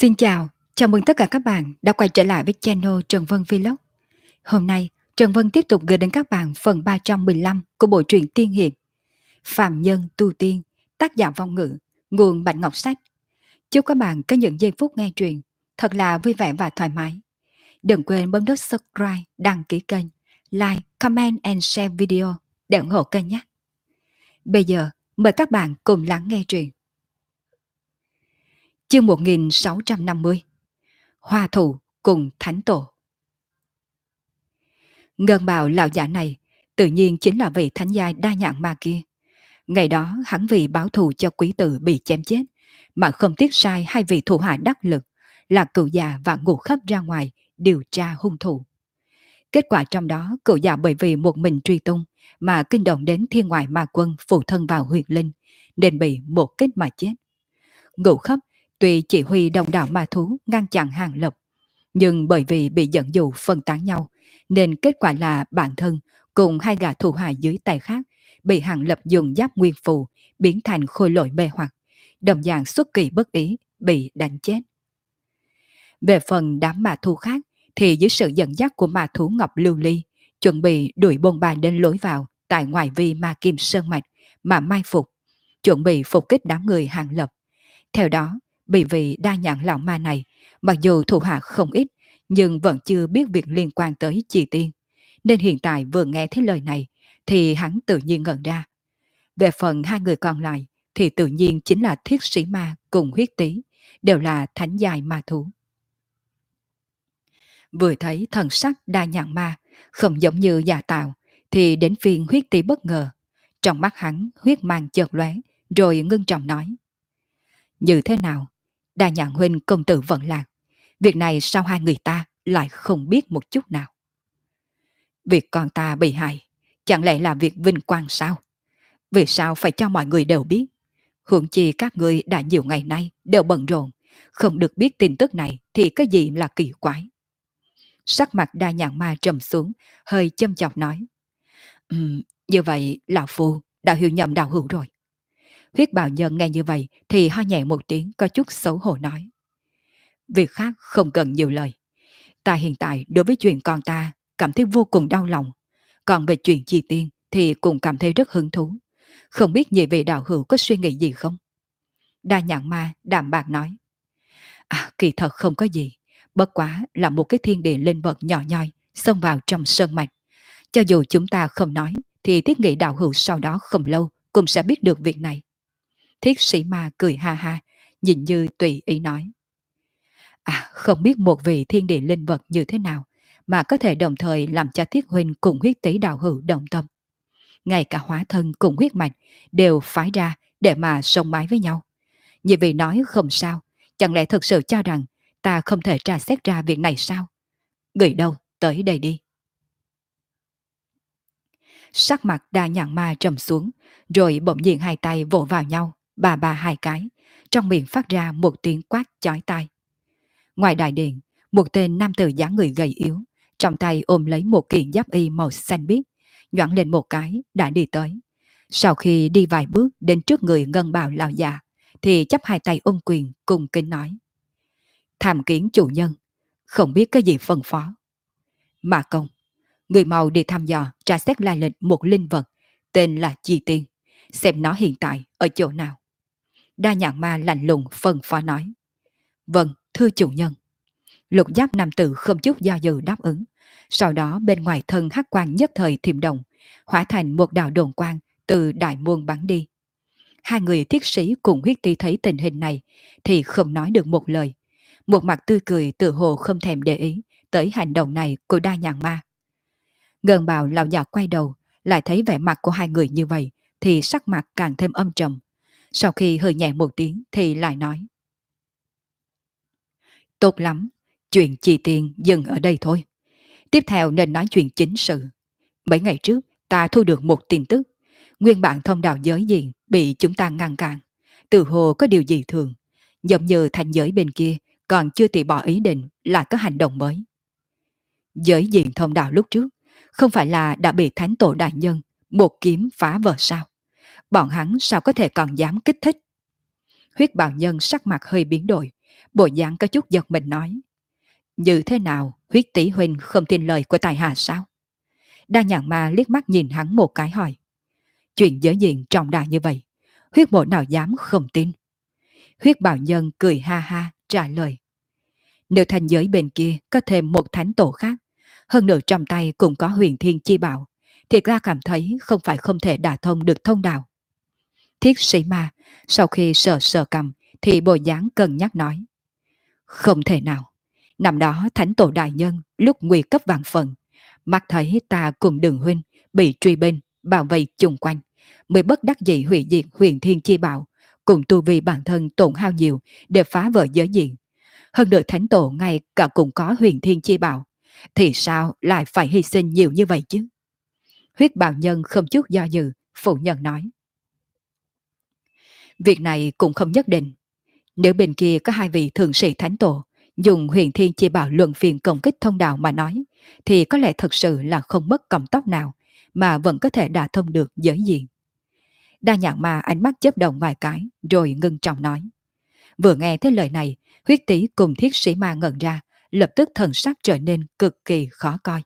Xin chào, chào mừng tất cả các bạn đã quay trở lại với channel Trần Vân Vlog. Hôm nay, Trần Vân tiếp tục gửi đến các bạn phần 315 của bộ truyện Tiên Hiệp Phàm Nhân Tu Tiên, tác giả Vong Ngữ, nguồn Bạch Ngọc Sách. Chúc các bạn có những giây phút nghe truyện thật là vui vẻ và thoải mái. Đừng quên bấm nút subscribe, đăng ký kênh, like, comment and share video để ủng hộ kênh nhé. Bây giờ, mời các bạn cùng lắng nghe truyện. Chương 1650 Hoa Thụ cùng Thánh Tổ. Ngân bào lão giả này tự nhiên chính là vị thánh giai đa nhãn ma kia. Ngày đó hắn vì báo thù cho quý tử bị chém chết mà không tiếc sai hai vị thủ hạ đắc lực là cựu già và ngũ khắp ra ngoài điều tra hung thủ. Kết quả trong đó cựu già bởi vì một mình truy tung mà kinh động đến thiên ngoại ma quân phụ thân vào huyệt linh nên bị một kích mà chết. Ngũ khắp tuy chỉ huy đồng đảo ma thú ngăn chặn Hàng Lập, nhưng bởi vì bị dẫn dụ phân tán nhau nên kết quả là bản thân cùng hai gã thủ hạ dưới tay khác bị Hàng Lập dùng giáp nguyên phù biến thành khôi lỗi mê hoặc, đồng dạng xuất kỳ bất ý bị đánh chết. Về phần đám ma thú khác thì dưới sự dẫn dắt của ma thú Ngọc Lưu Ly chuẩn bị đuổi bôn ba đến lối vào tại ngoại vi ma kim sơn mạch mà mai phục, chuẩn bị phục kích đám người Hàng Lập. Theo đó, bị vị đa nhãn lão ma này, mặc dù thủ hạ không ít, nhưng vẫn chưa biết việc liên quan tới Chi Tiên. Nên hiện tại vừa nghe thấy lời này, thì hắn tự nhiên ngẩn ra. Về phần hai người còn lại, thì tự nhiên chính là Thiết Sĩ Ma cùng Huyết Tý, đều là thánh giai ma thú. Vừa thấy thần sắc đa nhãn ma, không giống như giả tạo, thì đến phiên Huyết Tý bất ngờ. Trong mắt hắn huyết mang chợt lóe, rồi ngưng trọng nói. Như thế nào? Đa nhãn huynh công tử vận lạc. Việc này sao hai người ta lại không biết một chút nào? Việc con ta bị hại, chẳng lẽ là việc vinh quang sao? Vì sao phải cho mọi người đều biết? Huống chi các người đã nhiều ngày nay đều bận rộn, không được biết tin tức này thì cái gì là kỳ quái? Sắc mặt đa nhãn ma trầm xuống, hơi châm chọc nói. Như vậy lão phu đã hiểu nhầm đạo hữu rồi. Huyết bào nhân nghe như vậy thì ho nhẹ một tiếng có chút xấu hổ nói. Việc khác không cần nhiều lời. Ta hiện tại đối với chuyện con ta cảm thấy vô cùng đau lòng. Còn về chuyện Chi Tiên thì cũng cảm thấy rất hứng thú. Không biết nhị vị đạo hữu có suy nghĩ gì không? Đa nhãn ma đạm bạc nói. Kỳ thật không có gì. Bất quá là một cái thiên địa linh vật nhỏ nhoi xông vào trong sơn mạch. Cho dù chúng ta không nói thì thiết nghĩ đạo hữu sau đó không lâu cũng sẽ biết được việc này. Thiết sĩ ma cười ha ha, nhìn như tùy ý nói. Không biết một vị thiên địa linh vật như thế nào mà có thể đồng thời làm cho Thiết huynh cùng Huyết Tý đạo hữu đồng tâm. Ngay cả hóa thân cùng huyết mạch đều phái ra để mà sống mái với nhau. Như vị nói không sao, chẳng lẽ thực sự cho rằng ta không thể tra xét ra việc này sao? Người đâu, tới đây đi. Sắc mặt đa nhãn ma trầm xuống, rồi bỗng nhiên hai tay vỗ vào nhau, bà hai cái, trong miệng phát ra một tiếng quát chói tai. Ngoài đại điện, một tên nam tử dáng người gầy yếu, trong tay ôm lấy một kiện giáp y màu xanh biếc, nhoảng lên một cái đã đi tới. Sau khi đi vài bước đến trước người ngân bào lão già, thì chắp hai tay ôm quyền cùng kính nói. Tham kiến chủ nhân, không biết cái gì phân phó. Mà công, người mau đi thăm dò tra xét lai lịch một linh vật tên là Chi Tiên, xem nó hiện tại ở chỗ nào. Đa nhãn ma lạnh lùng phân phó nói. Vâng, thưa chủ nhân. Lục giáp nam tử không chút do dự đáp ứng. Sau đó bên ngoài thân hắc quang nhất thời thiểm động, hóa thành một đạo đồn quang từ đại môn bắn đi. Hai người thiết sĩ cùng Huyết Tý thấy tình hình này thì không nói được một lời. Một mặt tươi cười tự hồ không thèm để ý tới hành động này của đa nhãn ma. Ngân bào lão già quay đầu, lại thấy vẻ mặt của hai người như vậy thì sắc mặt càng thêm âm trầm. Sau khi hơi nhẹ một tiếng thì lại nói. Tốt lắm, chuyện Chi Tiên dừng ở đây thôi. Tiếp theo nên nói chuyện chính sự. Mấy ngày trước, ta thu được một tin tức. Nguyên bản thông đạo giới diện bị chúng ta ngăn cản. Từ hồ có điều gì thường. Giống như thành giới bên kia còn chưa từ bỏ ý định là có hành động mới. Giới diện thông đạo lúc trước không phải là đã bị thánh tổ đại nhân một kiếm phá vỡ sao? Bọn hắn sao có thể còn dám kích thích? Huyết bào nhân sắc mặt hơi biến đổi, Bộ dáng có chút giật mình nói. Như thế nào, huyết tỷ huynh không tin lời của tài hạ sao? Đa nhạc ma liếc mắt nhìn hắn một cái hỏi. Chuyện giới diện trọng đại như vậy, huyết mộ nào dám không tin? Huyết bảo nhân cười ha ha trả lời. Nếu thành giới bên kia có thêm một thánh tổ khác, hơn nữa trong tay cũng có huyền thiên chi bảo, thì ta cảm thấy không phải không thể đả thông được thông đạo. Thiết sĩ ma, sau khi sờ sờ cầm, thì bồi dáng cân nhắc nói. Không thể nào. Năm đó thánh tổ đại nhân lúc nguy cấp vạn phần, mắt thấy ta cùng đường huynh bị truy bên, bảo vệ chung quanh, mới bất đắc dĩ hủy diệt huyền thiên chi bảo, cùng tu vi bản thân tổn hao nhiều để phá vỡ giới diện. Hơn nữa thánh tổ ngay cả cũng có huyền thiên chi bảo, thì sao lại phải hy sinh nhiều như vậy chứ? Huyết bào nhân không chút do dự, phủ nhận nói. Việc này cũng không nhất định. Nếu bên kia có hai vị thượng sĩ thánh tổ dùng huyền thiên chi bảo luận phiền công kích thông đạo mà nói, thì có lẽ thật sự là không mất cọng tóc nào mà vẫn có thể đả thông được giới diện. Đa nhạc ma ánh mắt chớp động vài cái rồi ngưng trọng nói. Vừa nghe thấy lời này, huyết tỷ cùng thiết sĩ ma ngẩn ra, lập tức thần sắc trở nên cực kỳ khó coi.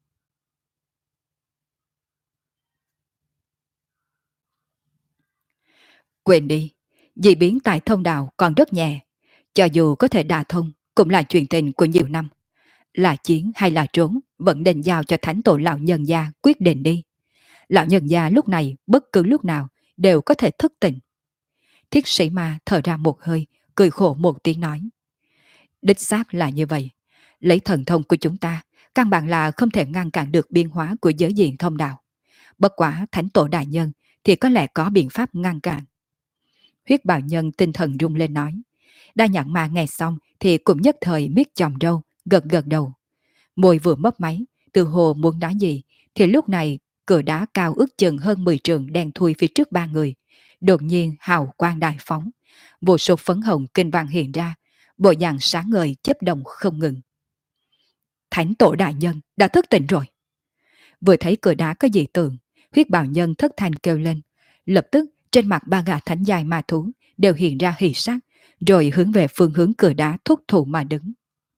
Quên đi, dị biến tại thông đạo còn rất nhẹ, cho dù có thể đả thông cũng là chuyện tình của nhiều năm. Là chiến hay là trốn vẫn nên giao cho thánh tổ lão nhân gia quyết định đi. Lão nhân gia lúc này bất cứ lúc nào đều có thể thức tỉnh. Thiết sĩ ma thở ra một hơi, cười khổ một tiếng nói. Đích xác là như vậy. Lấy thần thông của chúng ta, căn bản là không thể ngăn cản được biến hóa của giới diện thông đạo. Bất quả thánh tổ đại nhân thì có lẽ có biện pháp ngăn cản. Huyết bào nhân tinh thần rung lên nói. Đa nhãn ma nghe xong thì cũng nhất thời miết chòm râu, gật gật đầu. Môi vừa mấp máy, từ hồ muốn nói gì, thì lúc này cửa đá cao ước chừng hơn 10 trượng đen thui phía trước ba người. Đột nhiên hào quang đại phóng, vô số phấn hồng kinh vàng hiện ra, bộ dạng sáng ngời chớp động không ngừng. Thánh tổ đại nhân đã thức tỉnh rồi. Vừa thấy cửa đá có dị tượng, huyết bào nhân thất thanh kêu lên. Lập tức trên mặt ba gã thánh dài ma thú đều hiện ra hỉ sắc, rồi hướng về phương hướng cửa đá thúc thủ mà đứng.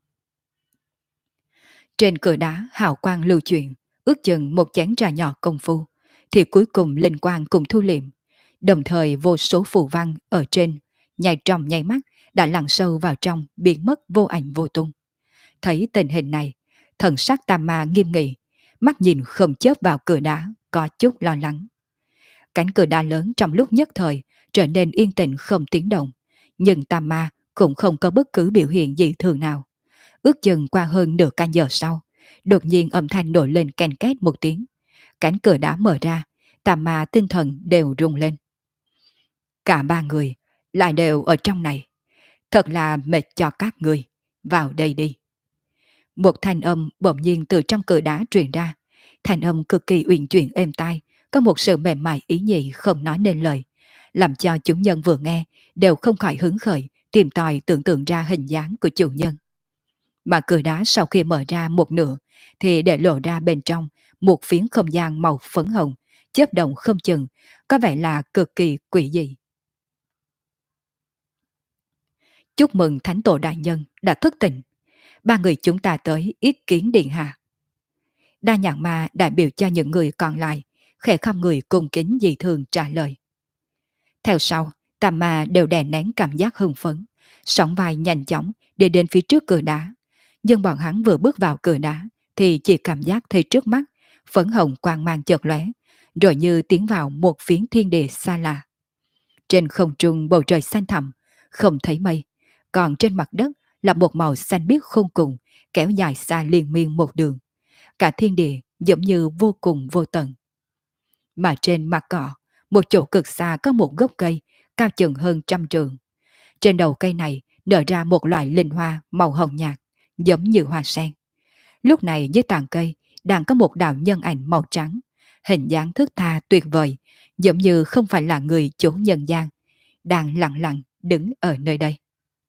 Trên cửa đá hào quang lưu chuyển, ước chừng một chén trà nhỏ công phu, thì cuối cùng linh quang cùng thu liệm. Đồng thời vô số phù văn ở trên, nhảy trong nháy mắt, đã lặn sâu vào trong, biến mất vô ảnh vô tung. Thấy tình hình này, thần sắc Tam Ma nghiêm nghị, mắt nhìn không chớp vào cửa đá, có chút lo lắng. Cánh cửa đá lớn trong lúc nhất thời trở nên yên tĩnh không tiếng động, nhưng Tam Ma cũng không có bất cứ biểu hiện gì thường nào. Ước chừng qua hơn nửa canh giờ sau, đột nhiên âm thanh nổi lên ken két một tiếng. Cánh cửa đá mở ra, Tam Ma tinh thần đều rung lên. Cả ba người lại đều ở trong này. Thật là mệt cho các người. Vào đây đi. Một thanh âm bỗng nhiên từ trong cửa đá truyền ra. Thanh âm cực kỳ uyển chuyển êm tai, có một sự mềm mại ý nhị không nói nên lời, làm cho chúng nhân vừa nghe đều không khỏi hứng khởi, tìm tòi tưởng tượng ra hình dáng của chủ nhân. Mà cửa đá sau khi mở ra một nửa thì để lộ ra bên trong một phiến không gian màu phấn hồng, chớp động không chừng, có vẻ là cực kỳ quỷ dị. Chúc mừng Thánh Tổ Đại Nhân đã thức tỉnh. Ba người chúng ta tới ý kiến điện hạ. Đa nhạc ma đại biểu cho những người còn lại, khẽ không người cung kính dị thường trả lời. Theo sau, Tam Ma đều đè nén cảm giác hưng phấn, sóng vai nhanh chóng để đến phía trước cửa đá. Nhưng bọn hắn vừa bước vào cửa đá thì chỉ cảm giác thấy trước mắt phấn hồng quang mang chợt lóe, rồi như tiến vào một phiến thiên địa xa lạ. Trên không trung bầu trời xanh thẳm, không thấy mây, còn trên mặt đất là một màu xanh biếc khôn cùng, kéo dài xa liên miên một đường. Cả thiên địa giống như vô cùng vô tận. Mà trên mặt cỏ, một chỗ cực xa có một gốc cây, cao chừng hơn 100 trượng. Trên đầu cây này nở ra một loại linh hoa màu hồng nhạt, giống như hoa sen. Lúc này dưới tàn cây đang có một đạo nhân ảnh màu trắng, hình dáng thướt tha tuyệt vời, giống như không phải là người chủ nhân gian, đang lặng lặng đứng ở nơi đây.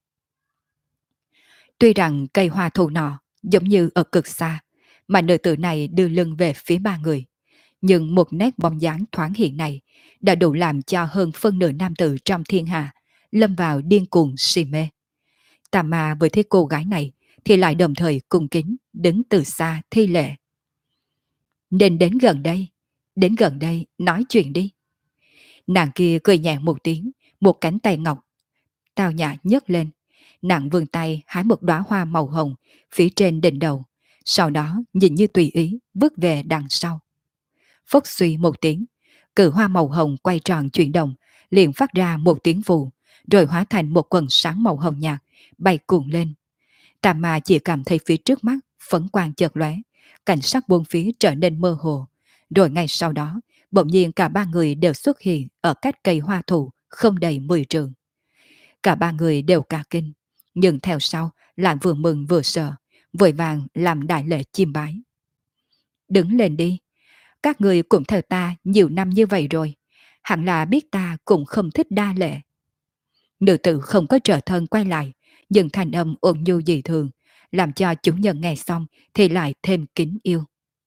Tuy rằng cây hoa thù nọ giống như ở cực xa, mà nữ tử này đưa lưng về phía ba người, nhưng một nét bóng dáng thoáng hiện này đã đủ làm cho hơn phân nửa nam tử trong thiên hạ lâm vào điên cuồng si mê. Tà ma vừa thấy cô gái này thì lại đồng thời cung kính đứng từ xa thi lễ. Nên đến gần đây nói chuyện đi. Nàng kia cười nhẹ một tiếng, một cánh tay ngọc tao nhã nhấc lên. Nàng vươn tay hái một đóa hoa màu hồng phía trên đỉnh đầu, sau đó nhìn như tùy ý bước về đằng sau. Phốc suy một tiếng, cự hoa màu hồng quay tròn chuyển động, liền phát ra một tiếng vù, rồi hóa thành một quần sáng màu hồng nhạt, bay cuộn lên. Tà ma chỉ cảm thấy phía trước mắt phấn quang chợt lóe, cảnh sắc bốn phía trở nên mơ hồ. Rồi ngay sau đó, bỗng nhiên cả ba người đều xuất hiện ở cách cây hoa thụ không đầy 10 trượng. Cả ba người đều cả kinh, nhưng theo sau lại vừa mừng vừa sợ, vội vàng làm đại lễ chiêm bái. Đứng lên đi, các người cũng theo ta nhiều năm như vậy rồi, hẳn là biết ta cũng không thích đa lễ. Nữ tử không có trở thân quay lại, nhưng thanh âm ôn nhu dị thường, làm cho chúng nhân nghe xong thì lại thêm kính yêu.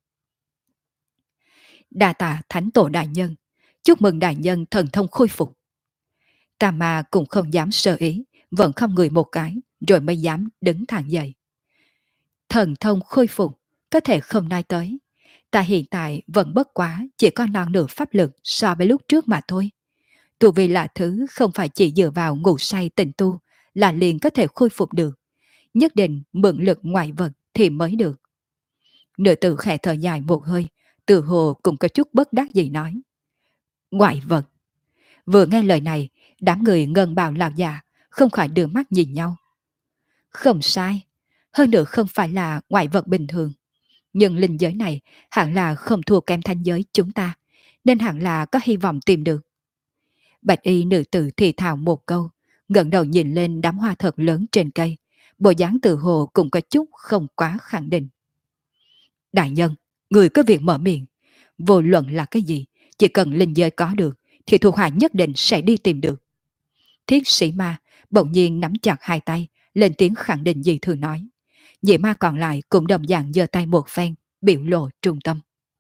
Đa tạ thánh tổ đại nhân, chúc mừng đại nhân thần thông khôi phục. Tà ma cũng không dám sơ ý, vẫn không người một cái, rồi mới dám đứng thẳng dậy. Thần thông khôi phục, có thể không nói tới. Ta hiện tại vẫn bất quá chỉ có non nửa pháp lực so với lúc trước mà thôi. Tu vi là thứ không phải chỉ dựa vào ngủ say tịnh tu là liền có thể khôi phục được. Nhất định mượn lực ngoại vật thì mới được. Nữ tử khẽ thở dài một hơi, từ hồ cũng có chút bất đắc dĩ nói. Ngoại vật. Vừa nghe lời này, đám người ngân bào lão già không khỏi đưa mắt nhìn nhau. Không sai, hơn nữa không phải là ngoại vật bình thường. Nhưng linh giới này hẳn là không thua kém thanh giới chúng ta, nên hẳn là có hy vọng tìm được. Bạch y nữ tử thì thào một câu, ngẩng đầu nhìn lên đám hoa thật lớn trên cây, bộ dáng tự hồ cũng có chút không quá khẳng định. Đại nhân, người có việc mở miệng, vô luận là cái gì, chỉ cần linh giới có được, thì thuộc hạ nhất định sẽ đi tìm được. Thiết sĩ ma bỗng nhiên nắm chặt hai tay, lên tiếng khẳng định gì thường nói. Dị ma còn lại cũng đồng dạng giơ tay một phen, biểu lộ trung tâm.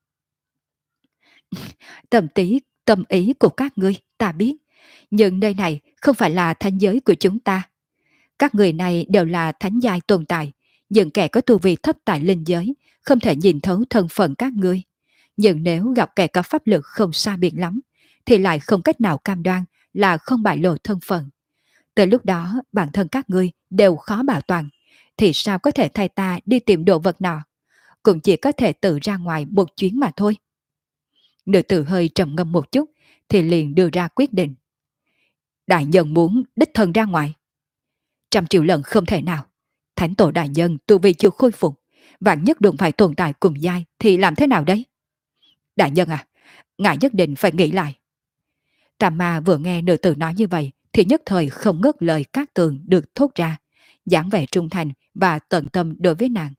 Tâm ý của các ngươi, ta biết. Nhưng nơi này không phải là thánh giới của chúng ta. Các người này đều là thánh giai tồn tại, nhưng kẻ có tu vi thấp tại linh giới, không thể nhìn thấu thân phận các ngươi. Nhưng nếu gặp kẻ có pháp lực không xa biệt lắm, thì lại không cách nào cam đoan là không bại lộ thân phận. Tới lúc đó bản thân các ngươi đều khó bảo toàn, thì sao có thể thay ta đi tìm đồ vật nọ? Cũng chỉ có thể tự ra ngoài một chuyến mà thôi. Nữ tử hơi trầm ngâm một chút, thì liền đưa ra quyết định. Đại nhân muốn đích thân ra ngoài. 100 triệu lần không thể nào. Thánh tổ đại nhân tu vi chưa khôi phục, vạn nhất đụng phải tồn tại cùng giai thì làm thế nào đấy? Đại nhân à, ngài nhất định phải nghĩ lại. Tà ma vừa nghe nữ tử nói như vậy thì nhất thời không ngớt lời các tường được thốt ra, dáng vẻ trung thành và tận tâm đối với nàng.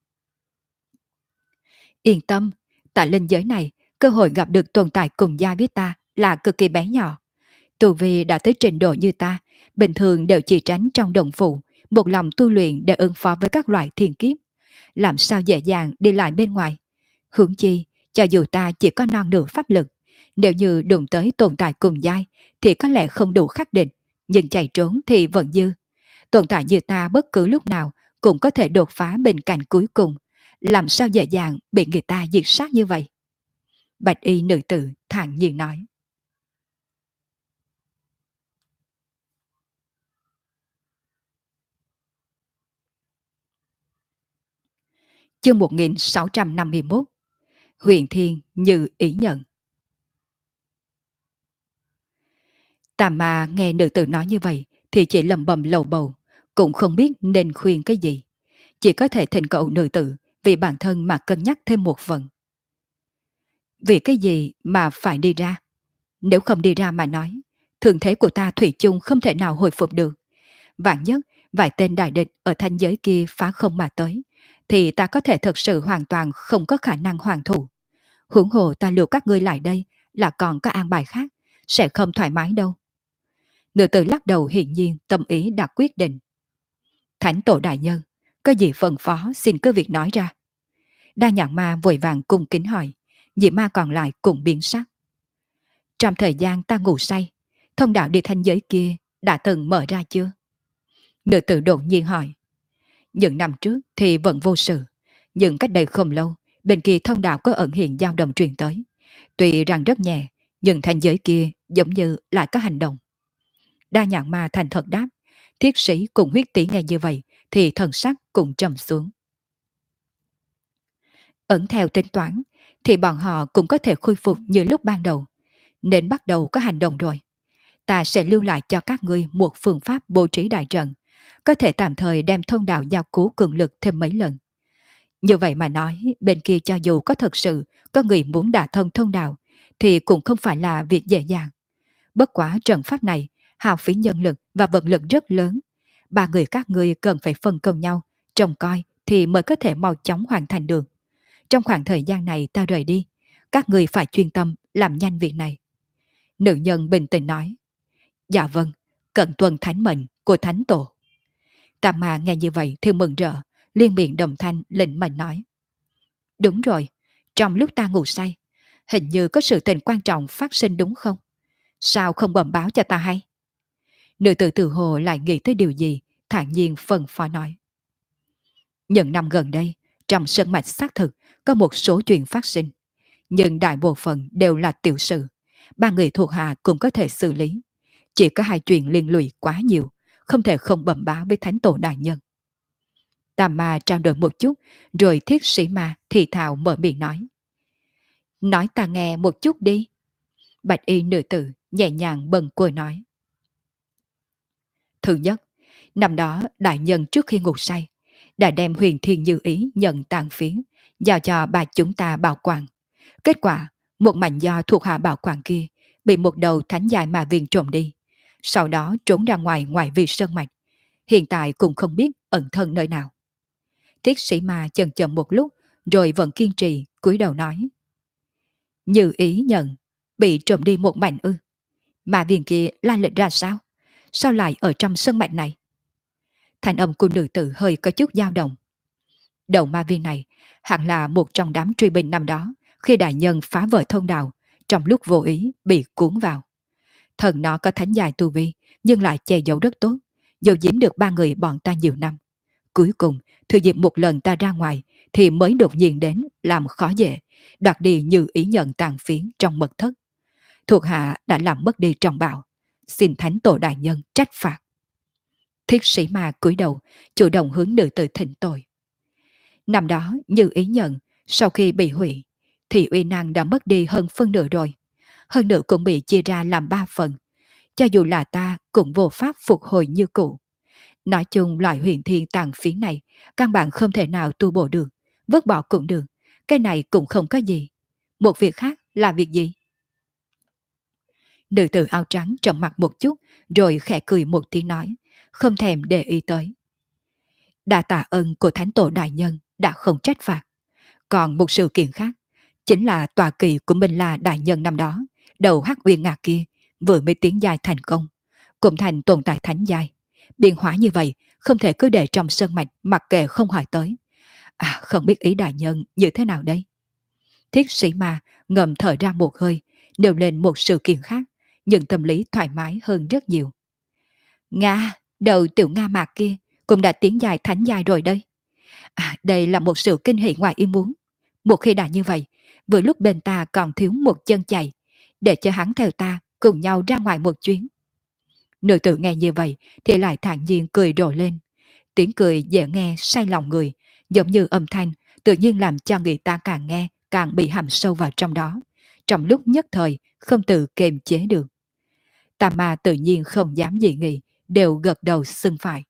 Yên tâm, tại linh giới này, cơ hội gặp được tồn tại cùng giai với ta là cực kỳ bé nhỏ. Tu vi đã tới trình độ như ta, bình thường đều chỉ tránh trong đồng phụ, một lòng tu luyện để ứng phó với các loại thiên kiếp. Làm sao dễ dàng đi lại bên ngoài? Huống chi, cho dù ta chỉ có non nửa pháp lực, nếu như đụng tới tồn tại cùng giai thì có lẽ không đủ khắc định, nhưng chạy trốn thì vẫn dư. Tồn tại như ta bất cứ lúc nào cũng có thể đột phá bên cạnh cuối cùng, làm sao dễ dàng bị người ta diệt sát như vậy? Bạch y nữ tử thản nhiên nói. Chương 1651. Huyền Thiên như ý nhận. Tà ma nghe nữ tử nói như vậy thì chỉ lầm bầm lầu bầu, cũng không biết nên khuyên cái gì. Chỉ có thể thỉnh cầu nữ tử vì bản thân mà cân nhắc thêm một phần. Vì cái gì mà phải đi ra? Nếu không đi ra mà nói, thương thế của ta thủy chung không thể nào hồi phục được. Vạn nhất, vài tên đại địch ở thanh giới kia phá không mà tới, thì ta có thể thật sự hoàn toàn không có khả năng hoàn thủ. Huống hồ ta lưu các ngươi lại đây là còn có an bài khác, sẽ không thoải mái đâu. Nữ tử lắc đầu hiển nhiên tâm ý đã quyết định. Thánh tổ đại nhân, có gì phân phó xin cứ việc nói ra. Đa nhạc ma vội vàng cung kính hỏi, dị ma còn lại cũng biến sắc. Trong thời gian ta ngủ say, thông đạo đi thanh giới kia đã từng mở ra chưa? Nữ tử đột nhiên hỏi. Những năm trước thì vẫn vô sự, nhưng cách đây không lâu, bên kia thông đạo có ẩn hiện dao động truyền tới. Tuy rằng rất nhẹ, nhưng thành giới kia giống như lại có hành động. Đa Nhãn Ma thành thật đáp, thiết sĩ cùng huyết tỷ nghe như vậy, thì thần sắc cũng trầm xuống. Ẩn theo tính toán, thì bọn họ cũng có thể khôi phục như lúc ban đầu, nên bắt đầu có hành động rồi. Ta sẽ lưu lại cho các ngươi một phương pháp bố trí đại trận, có thể tạm thời đem thông đạo giao cứu cường lực thêm mấy lần. Như vậy mà nói, bên kia cho dù có thật sự có người muốn đả thông thông đạo, thì cũng không phải là việc dễ dàng. Bất quá trận pháp này, hao phí nhân lực và vật lực rất lớn. Ba người các ngươi cần phải phân công nhau, trông coi thì mới có thể mau chóng hoàn thành được. Trong khoảng thời gian này ta rời đi, các người phải chuyên tâm làm nhanh việc này. Nữ nhân bình tĩnh nói. Dạ vâng, cận tuân thánh mệnh của thánh tổ. Tà Ma nghe như vậy thì mừng rỡ, liên miệng đồng thanh lệnh mệnh nói. Đúng rồi, trong lúc ta ngủ say, hình như có sự tình quan trọng phát sinh đúng không? Sao không bẩm báo cho ta hay? Nữ tử tự hồ lại nghĩ tới điều gì, thản nhiên phân phó nói. Những năm gần đây, trong sân mạch xác thực có một số chuyện phát sinh, nhưng đại bộ phận đều là tiểu sự. Ba người thuộc hạ cũng có thể xử lý. Chỉ có hai chuyện liên lụy quá nhiều, không thể không bẩm báo với thánh tổ đại nhân. Tà Ma trao đổi một chút, rồi thiết sĩ ma thì thào mở miệng nói. Nói ta nghe một chút đi. Bạch y nữ tử nhẹ nhàng bần côi nói. Thứ nhất, năm đó đại nhân trước khi ngủ say, đã đem huyền thiên như ý nhận tàn phiến, giao cho bà chúng ta bảo quản. Kết quả, một mảnh do thuộc hạ bảo quản kia bị một đầu thánh dài mà viên trộm đi. Sau đó trốn ra ngoài ngoại vi sơn mạch. Hiện tại cũng không biết ẩn thân nơi nào. Thiết sĩ ma chần chừ một lúc, rồi vẫn kiên trì, cúi đầu nói. Như ý nhận, bị trộm đi một mảnh ư. Mà viên kia la lịch ra sao? Sao lại ở trong sơn mạch này? Thành âm của nữ tử hơi có chút dao động. Đầu ma viên này hẳn là một trong đám truy binh năm đó, khi đại nhân phá vỡ thông đạo, trong lúc vô ý bị cuốn vào. Thần nó có thánh dài tu vi, nhưng lại che giấu rất tốt, giấu giếm được ba người bọn ta nhiều năm. Cuối cùng, thừa dịp một lần ta ra ngoài, thì mới đột nhiên đến làm khó dễ, đoạt đi Như ý nhận tàn phiến trong mật thất. Thuộc hạ đã làm mất đi trọng bảo, xin thánh tổ đại nhân trách phạt. Thiết sĩ ma cúi đầu, chủ động hướng nữ tử thỉnh tội. Năm đó, Như ý nhận, sau khi bị hủy, thì uy năng đã mất đi hơn phân nửa rồi. Hơn nữa cũng bị chia ra làm 3 phần. Cho dù là ta cũng vô pháp phục hồi như cũ. Nói chung loại huyền thiên tàn phiến này, căn bản không thể nào tu bổ được, vứt bỏ cũng được. Cái này cũng không có gì. Một việc khác là việc gì? Nữ tử áo trắng trầm mặt một chút, rồi khẽ cười một tiếng nói, không thèm để ý tới. Đa tạ ơn của thánh tổ đại nhân đã không trách phạt. Còn một sự kiện khác, chính là tòa kỳ của Minh La đại nhân năm đó, đầu hắc uyên ngạc kia, vừa mới tiến giai thành công, cũng thành tồn tại thánh giai. Biến hóa như vậy, không thể cứ để trong sơn mạch mặc kệ không hỏi tới. À, không biết ý đại nhân như thế nào đây? Thiết sĩ ma ngầm thở ra một hơi, nêu lên một sự kiện khác, nhưng tâm lý thoải mái hơn rất nhiều. Nga, đầu tiểu Nga mạc kia, cũng đã tiến dài thánh giai rồi đây. À, đây là một sự kinh hỉ ngoài ý muốn. Một khi đã như vậy, vừa lúc bên ta còn thiếu một chân chạy, để cho hắn theo ta cùng nhau ra ngoài một chuyến. Nữ tử nghe như vậy thì lại thản nhiên cười rộ lên. Tiếng cười dễ nghe say lòng người, giống như âm thanh tự nhiên làm cho người ta càng nghe càng bị hàm sâu vào trong đó. Trong lúc nhất thời không tự kiềm chế được. Tà Ma tự nhiên không dám dị nghị, đều gật đầu xưng phải.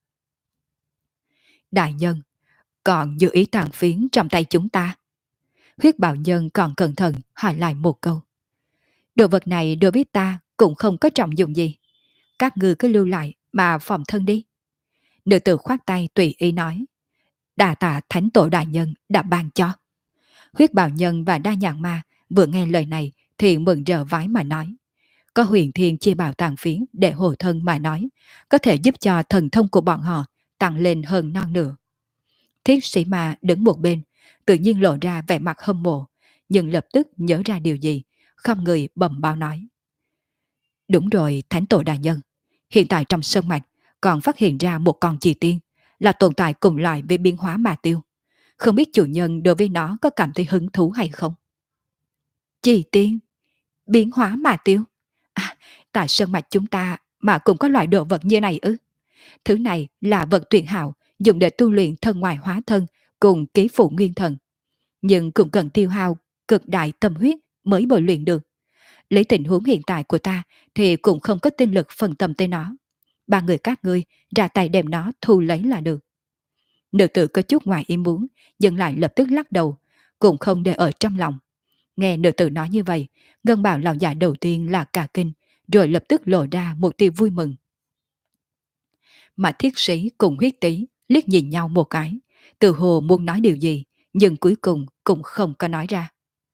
Đại nhân, còn giữ ý tàn phiến trong tay chúng ta. Huyết bào nhân còn cẩn thận hỏi lại một câu. Đồ vật này đối với ta cũng không có trọng dụng gì. Các ngươi cứ lưu lại mà phòng thân đi. Nữ tử khoát tay tùy ý nói. Đà tạ thánh tổ đại nhân đã ban cho. Huyết bào nhân và đa nhãn ma vừa nghe lời này thì mừng rỡ vái mà nói. Có huyền thiên chia bảo tàn phiến để hộ thân mà nói, có thể giúp cho thần thông của bọn họ tăng lên hơn non nửa. Thiết sĩ ma đứng một bên, tự nhiên lộ ra vẻ mặt hâm mộ, nhưng lập tức nhớ ra điều gì, không người bẩm báo nói. Đúng rồi, thánh tổ đại nhân, hiện tại trong sơn mạch còn phát hiện ra một con chì tiên, là tồn tại cùng loại với biến hóa ma tiêu. Không biết chủ nhân đối với nó có cảm thấy hứng thú hay không? Chì tiên, biến hóa ma tiêu. À, tại sơn mạch chúng ta mà cũng có loại đồ vật như này ư? Thứ này là vật tuyệt hảo, dùng để tu luyện thân ngoài hóa thân cùng ký phụ nguyên thần. Nhưng cũng cần tiêu hao cực đại tâm huyết mới bồi luyện được. Lấy tình huống hiện tại của ta thì cũng không có tinh lực phân tâm tới nó. Ba người các ngươi ra tay đem nó thu lấy là được. Nữ tử có chút ngoài ý muốn, nhưng lại lập tức lắc đầu, cũng không để ở trong lòng. Nghe nữ tử nói như vậy, Ngân Bảo lão già đầu tiên là cả kinh, rồi lập tức lộ ra một tia vui mừng. Mà thiết sĩ cùng huyết tý liếc nhìn nhau một cái, từ hồ muốn nói điều gì, nhưng cuối cùng cũng không có nói ra.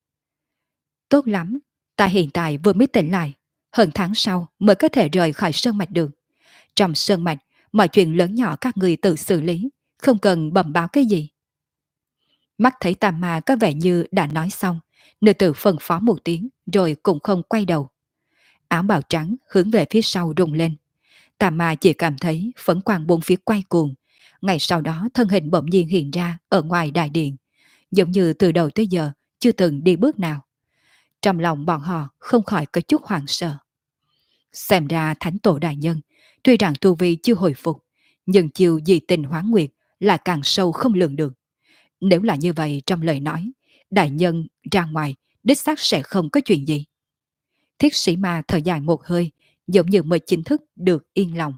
Tốt lắm, ta hiện tại vừa mới tỉnh lại, hơn tháng sau mới có thể rời khỏi sơn mạch được. Trong sơn mạch, mọi chuyện lớn nhỏ các người tự xử lý, không cần bẩm báo cái gì. Mắt thấy tà ma có vẻ như đã nói xong, nữ tử phân phó một tiếng rồi cũng không quay đầu. Áo bào trắng hướng về phía sau rung lên. Tà ma chỉ cảm thấy phấn quang bốn phía quay cuồng. Ngày sau đó thân hình bỗng nhiên hiện ra ở ngoài đại điện, giống như từ đầu tới giờ chưa từng đi bước nào. Trong lòng bọn họ không khỏi có chút hoảng sợ. Xem ra thánh tổ đại nhân, tuy rằng tu vi chưa hồi phục, nhưng chiều dị tình hoán nguyệt là càng sâu không lường được. Nếu là như vậy trong lời nói, đại nhân ra ngoài đích xác sẽ không có chuyện gì. Thiết sĩ ma thở dài một hơi, giống như mới chính thức được yên lòng.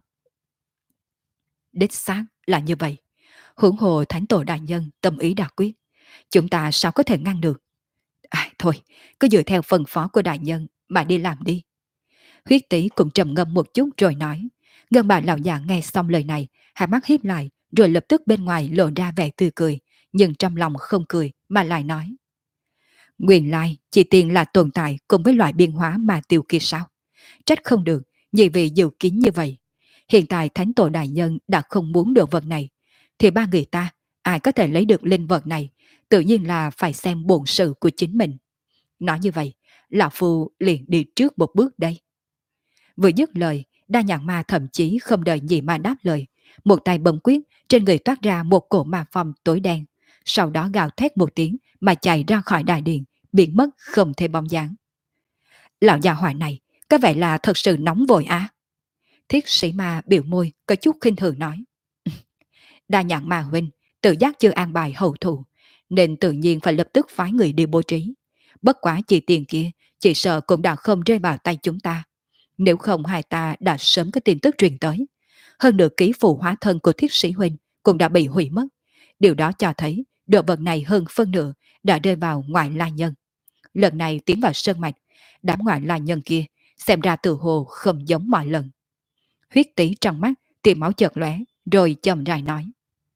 Đích xác là như vậy. Huống hồ thánh tổ đại nhân tâm ý đã quyết, chúng ta sao có thể ngăn được. À, thôi, cứ dựa theo phân phó của đại nhân mà đi làm đi. Huyết tỷ cũng trầm ngâm một chút rồi nói. Ngân bà lão già nghe xong lời này, hai mắt híp lại, rồi lập tức bên ngoài lộ ra vẻ tươi cười, nhưng trong lòng không cười mà lại nói. Nguyên lai chỉ tiền là tồn tại cùng với loại biên hóa mà tiêu kia sao? Trách không được, nhị vị dự kiến như vậy. Hiện tại thánh tổ đại nhân đã không muốn được vật này, thì ba người ta, ai có thể lấy được linh vật này, tự nhiên là phải xem bổn sự của chính mình. Nói như vậy, lão phu liền đi trước một bước đây. Vừa dứt lời, đa nhãn ma thậm chí không đợi nhị ma đáp lời. Một tay bấm quyết, trên người toát ra một cổ ma phong tối đen. Sau đó gào thét một tiếng mà chạy ra khỏi đại điện, biến mất không thể bóng dáng. Lão già hỏa này, có vẻ là thật sự nóng vội á. Thiết sĩ ma biểu môi, có chút khinh thường nói. Đa nhãn ma huynh, tự giác chưa an bài hậu thủ, nên tự nhiên phải lập tức phái người đi bố trí. Bất quá chỉ tiền kia, chỉ sợ cũng đã không rơi vào tay chúng ta. Nếu không hai ta đã sớm có tin tức truyền tới. Hơn nữa ký phụ hóa thân của thiết sĩ huynh cũng đã bị hủy mất. Điều đó cho thấy đồ vật này hơn phân nửa đã rơi vào ngoại la nhân. Lần này tiến vào sơn mạch, đám ngoại la nhân kia xem ra từ hồ không giống mọi lần. Huyết tí trong mắt tia máu chợt lóe, rồi chậm rãi nói.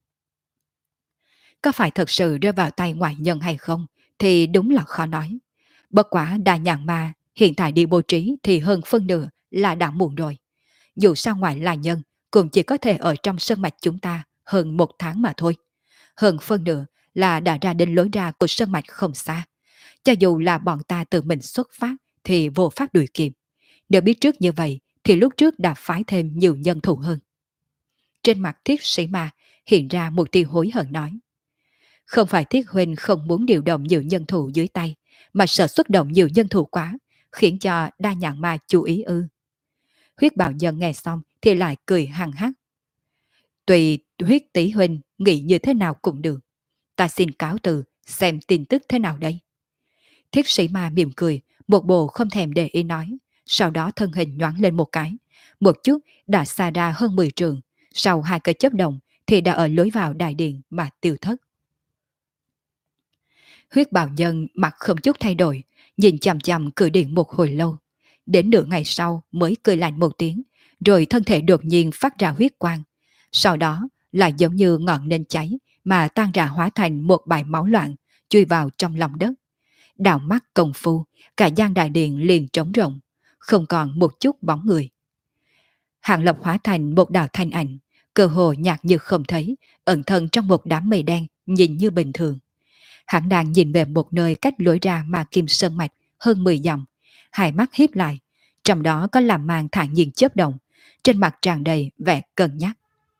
Có phải thật sự rơi vào tay ngoại nhân hay không thì đúng là khó nói. Bất quả đa nhãn ma hiện tại đi bố trí thì hơn phân nửa là đã muộn rồi. Dù sao ngoại là nhân cũng chỉ có thể ở trong sơn mạch chúng ta hơn một tháng mà thôi. Hơn phân nửa là đã ra đến lối ra của sơn mạch không xa. Cho dù là bọn ta tự mình xuất phát thì vô pháp đuổi kịp. Nếu biết trước như vậy thì lúc trước đã phái thêm nhiều nhân thủ hơn. Trên mặt thiết sĩ ma hiện ra một tia hối hận nói. Không phải thiết huynh không muốn điều động nhiều nhân thủ dưới tay, mà sợ xuất động nhiều nhân thủ quá, khiến cho đa nhãn ma chú ý ư. Huyết bào nhân nghe xong thì lại cười hằng hắc. Tùy huyết tỷ huynh nghĩ như thế nào cũng được. Ta xin cáo từ, xem tin tức thế nào đây. Thiết sĩ ma mỉm cười, một bộ không thèm để ý nói. Sau đó thân hình nhoáng lên một cái. Một chút đã xa ra hơn 10 trường. Sau hai cái chớp đồng thì đã ở lối vào đại điện mà tiêu thất. Huyết bào nhân mặt không chút thay đổi, nhìn chằm chằm cửa điện một hồi lâu. Đến nửa ngày sau mới cười lạnh một tiếng, rồi thân thể đột nhiên phát ra huyết quang. Sau đó lại giống như ngọn nến cháy mà tan ra hóa thành một bãi máu loạn, chui vào trong lòng đất. Đào mắt công phu, cả gian đại điện liền trống rộng, không còn một chút bóng người. Hàng Lập hóa thành một đạo thanh ảnh, cơ hồ nhạt như không thấy, ẩn thân trong một đám mây đen, nhìn như bình thường. Hắn đang nhìn về một nơi cách lối ra mà kim sơn mạch hơn 10 dặm, hai mắt híp lại, trong đó có làm màn thản nhiên chớp động, trên mặt tràn đầy vẻ cân nhắc.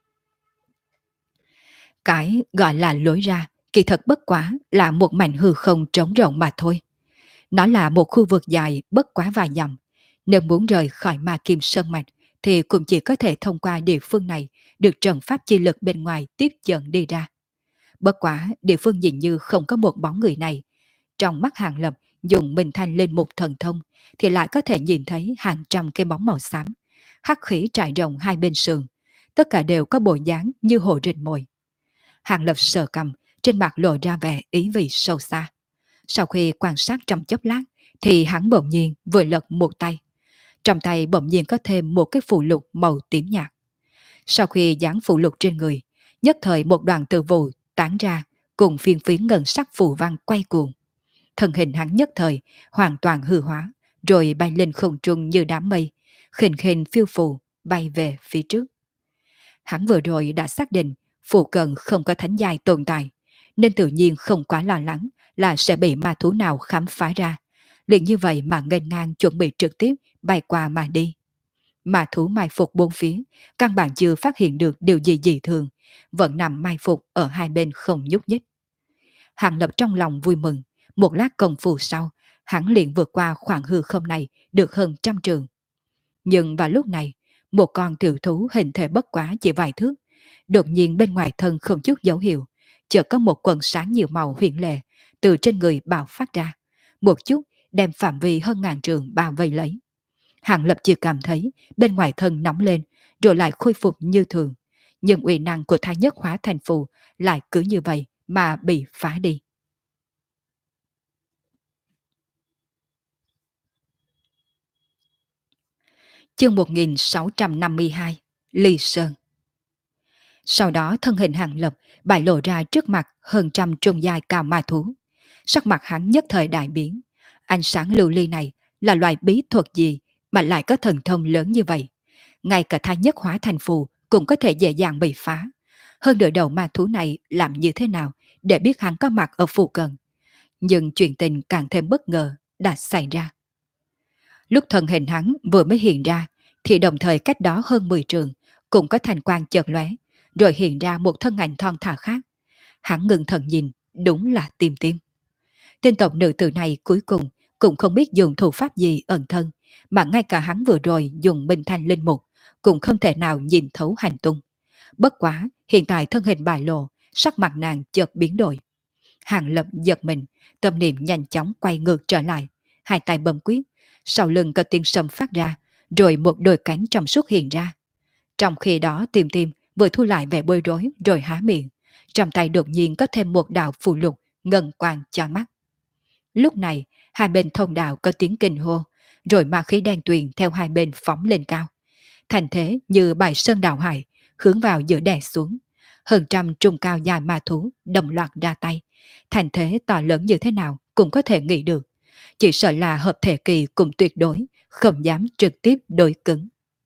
Cái gọi là lối ra, kỳ thật bất quá là một mảnh hư không trống rộng mà thôi. Nó là một khu vực dài bất quá vài dặm. Nếu muốn rời khỏi ma kim sơn mạch thì cũng chỉ có thể thông qua địa phương này được trận pháp chi lực bên ngoài tiếp dẫn đi ra. Bất quá địa phương nhìn như không có một bóng người này. Trong mắt Hàng Lập dùng Minh Thanh lên một thần thông thì lại có thể nhìn thấy hàng trăm cái bóng màu xám. Hắc khí trải rộng hai bên sườn. Tất cả đều có bộ dáng như hồ rình mồi. Hàng Lập sờ cầm, trên mặt lộ ra vẻ ý vị sâu xa. Sau khi quan sát trong chốc lát, thì hắn bỗng nhiên vừa lật một tay. Trong tay bỗng nhiên có thêm một cái phù lục màu tím nhạt. Sau khi dán phù lục trên người, nhất thời một đoàn từ vụ tán ra, cùng phiên phiến ngân sắc phù văn quay cuồng. Thân hình hắn nhất thời hoàn toàn hư hóa, rồi bay lên không trung như đám mây, khinh khinh phiêu phù bay về phía trước. Hắn vừa rồi đã xác định phụ cận không có thánh giai tồn tại, nên tự nhiên không quá lo lắng là sẽ bị ma thú nào khám phá ra. Liền như vậy mà nghênh ngang chuẩn bị trực tiếp bay qua mà đi. Ma thú mai phục bốn phía, căn bản chưa phát hiện được điều gì dị thường, vẫn nằm mai phục ở hai bên không nhúc nhích. Hàng Lập trong lòng vui mừng, một lát công phu sau, hắn liền vượt qua khoảng hư không này được hơn trăm trường. Nhưng vào lúc này, một con tiểu thú hình thể bất quá chỉ vài thước, đột nhiên bên ngoài thân không chút dấu hiệu, chợt có một quần sáng nhiều màu huyền lệ từ trên người bạo phát ra, một chút đem phạm vi hơn ngàn trường bao vây lấy. Hàng Lập chỉ cảm thấy bên ngoài thân nóng lên, rồi lại khôi phục như thường, nhưng uy năng của thái nhất hóa thành phù lại cứ như vậy mà bị phá đi. Chương 1652, Ly Sơn. Sau đó thân hình Hàng Lập bại lộ ra trước mặt hơn trăm trung giai cao ma thú. Sắc mặt hắn nhất thời đại biến. Ánh sáng lưu ly này là loại bí thuật gì mà lại có thần thông lớn như vậy? Ngay cả thái nhất hóa thành phù cũng có thể dễ dàng bị phá. Hơn nửa đầu ma thú này làm như thế nào để biết hắn có mặt ở phụ cận? Nhưng chuyện tình càng thêm bất ngờ đã xảy ra. Lúc thân hình hắn vừa mới hiện ra, thì đồng thời cách đó hơn 10 trường, cũng có thành quang chợt lóe, rồi hiện ra một thân ảnh thon thả khác. Hắn ngừng thần nhìn, đúng là Tim Tim. Tên tộc nữ tử này cuối cùng cũng không biết dùng thủ pháp gì ẩn thân, mà ngay cả hắn vừa rồi dùng Minh Thanh linh mục, cũng không thể nào nhìn thấu hành tung. Bất quá, hiện tại thân hình bại lộ, sắc mặt nàng chợt biến đổi. Hàng Lập giật mình, tâm niệm nhanh chóng quay ngược trở lại, hai tay bấm quyết, sau lưng có tiếng sầm phát ra, rồi một đôi cánh trong suốt hiện ra. Trong khi đó Tim Tim vừa thu lại vẻ bối rối rồi há miệng, trong tay đột nhiên có thêm một đạo phù lục ngân quang cho mắt. Lúc này, hai bên thông đạo có tiếng kinh hô, rồi ma khí đen tuyền theo hai bên phóng lên cao. Thành thế như bài sơn đảo hải, hướng vào giữa đè xuống. Hơn trăm trung cao dài ma thú đồng loạt ra tay. Thành thế to lớn như thế nào cũng có thể nghĩ được. Chỉ sợ là hợp thể kỳ cùng tuyệt đối, không dám trực tiếp đối cứng.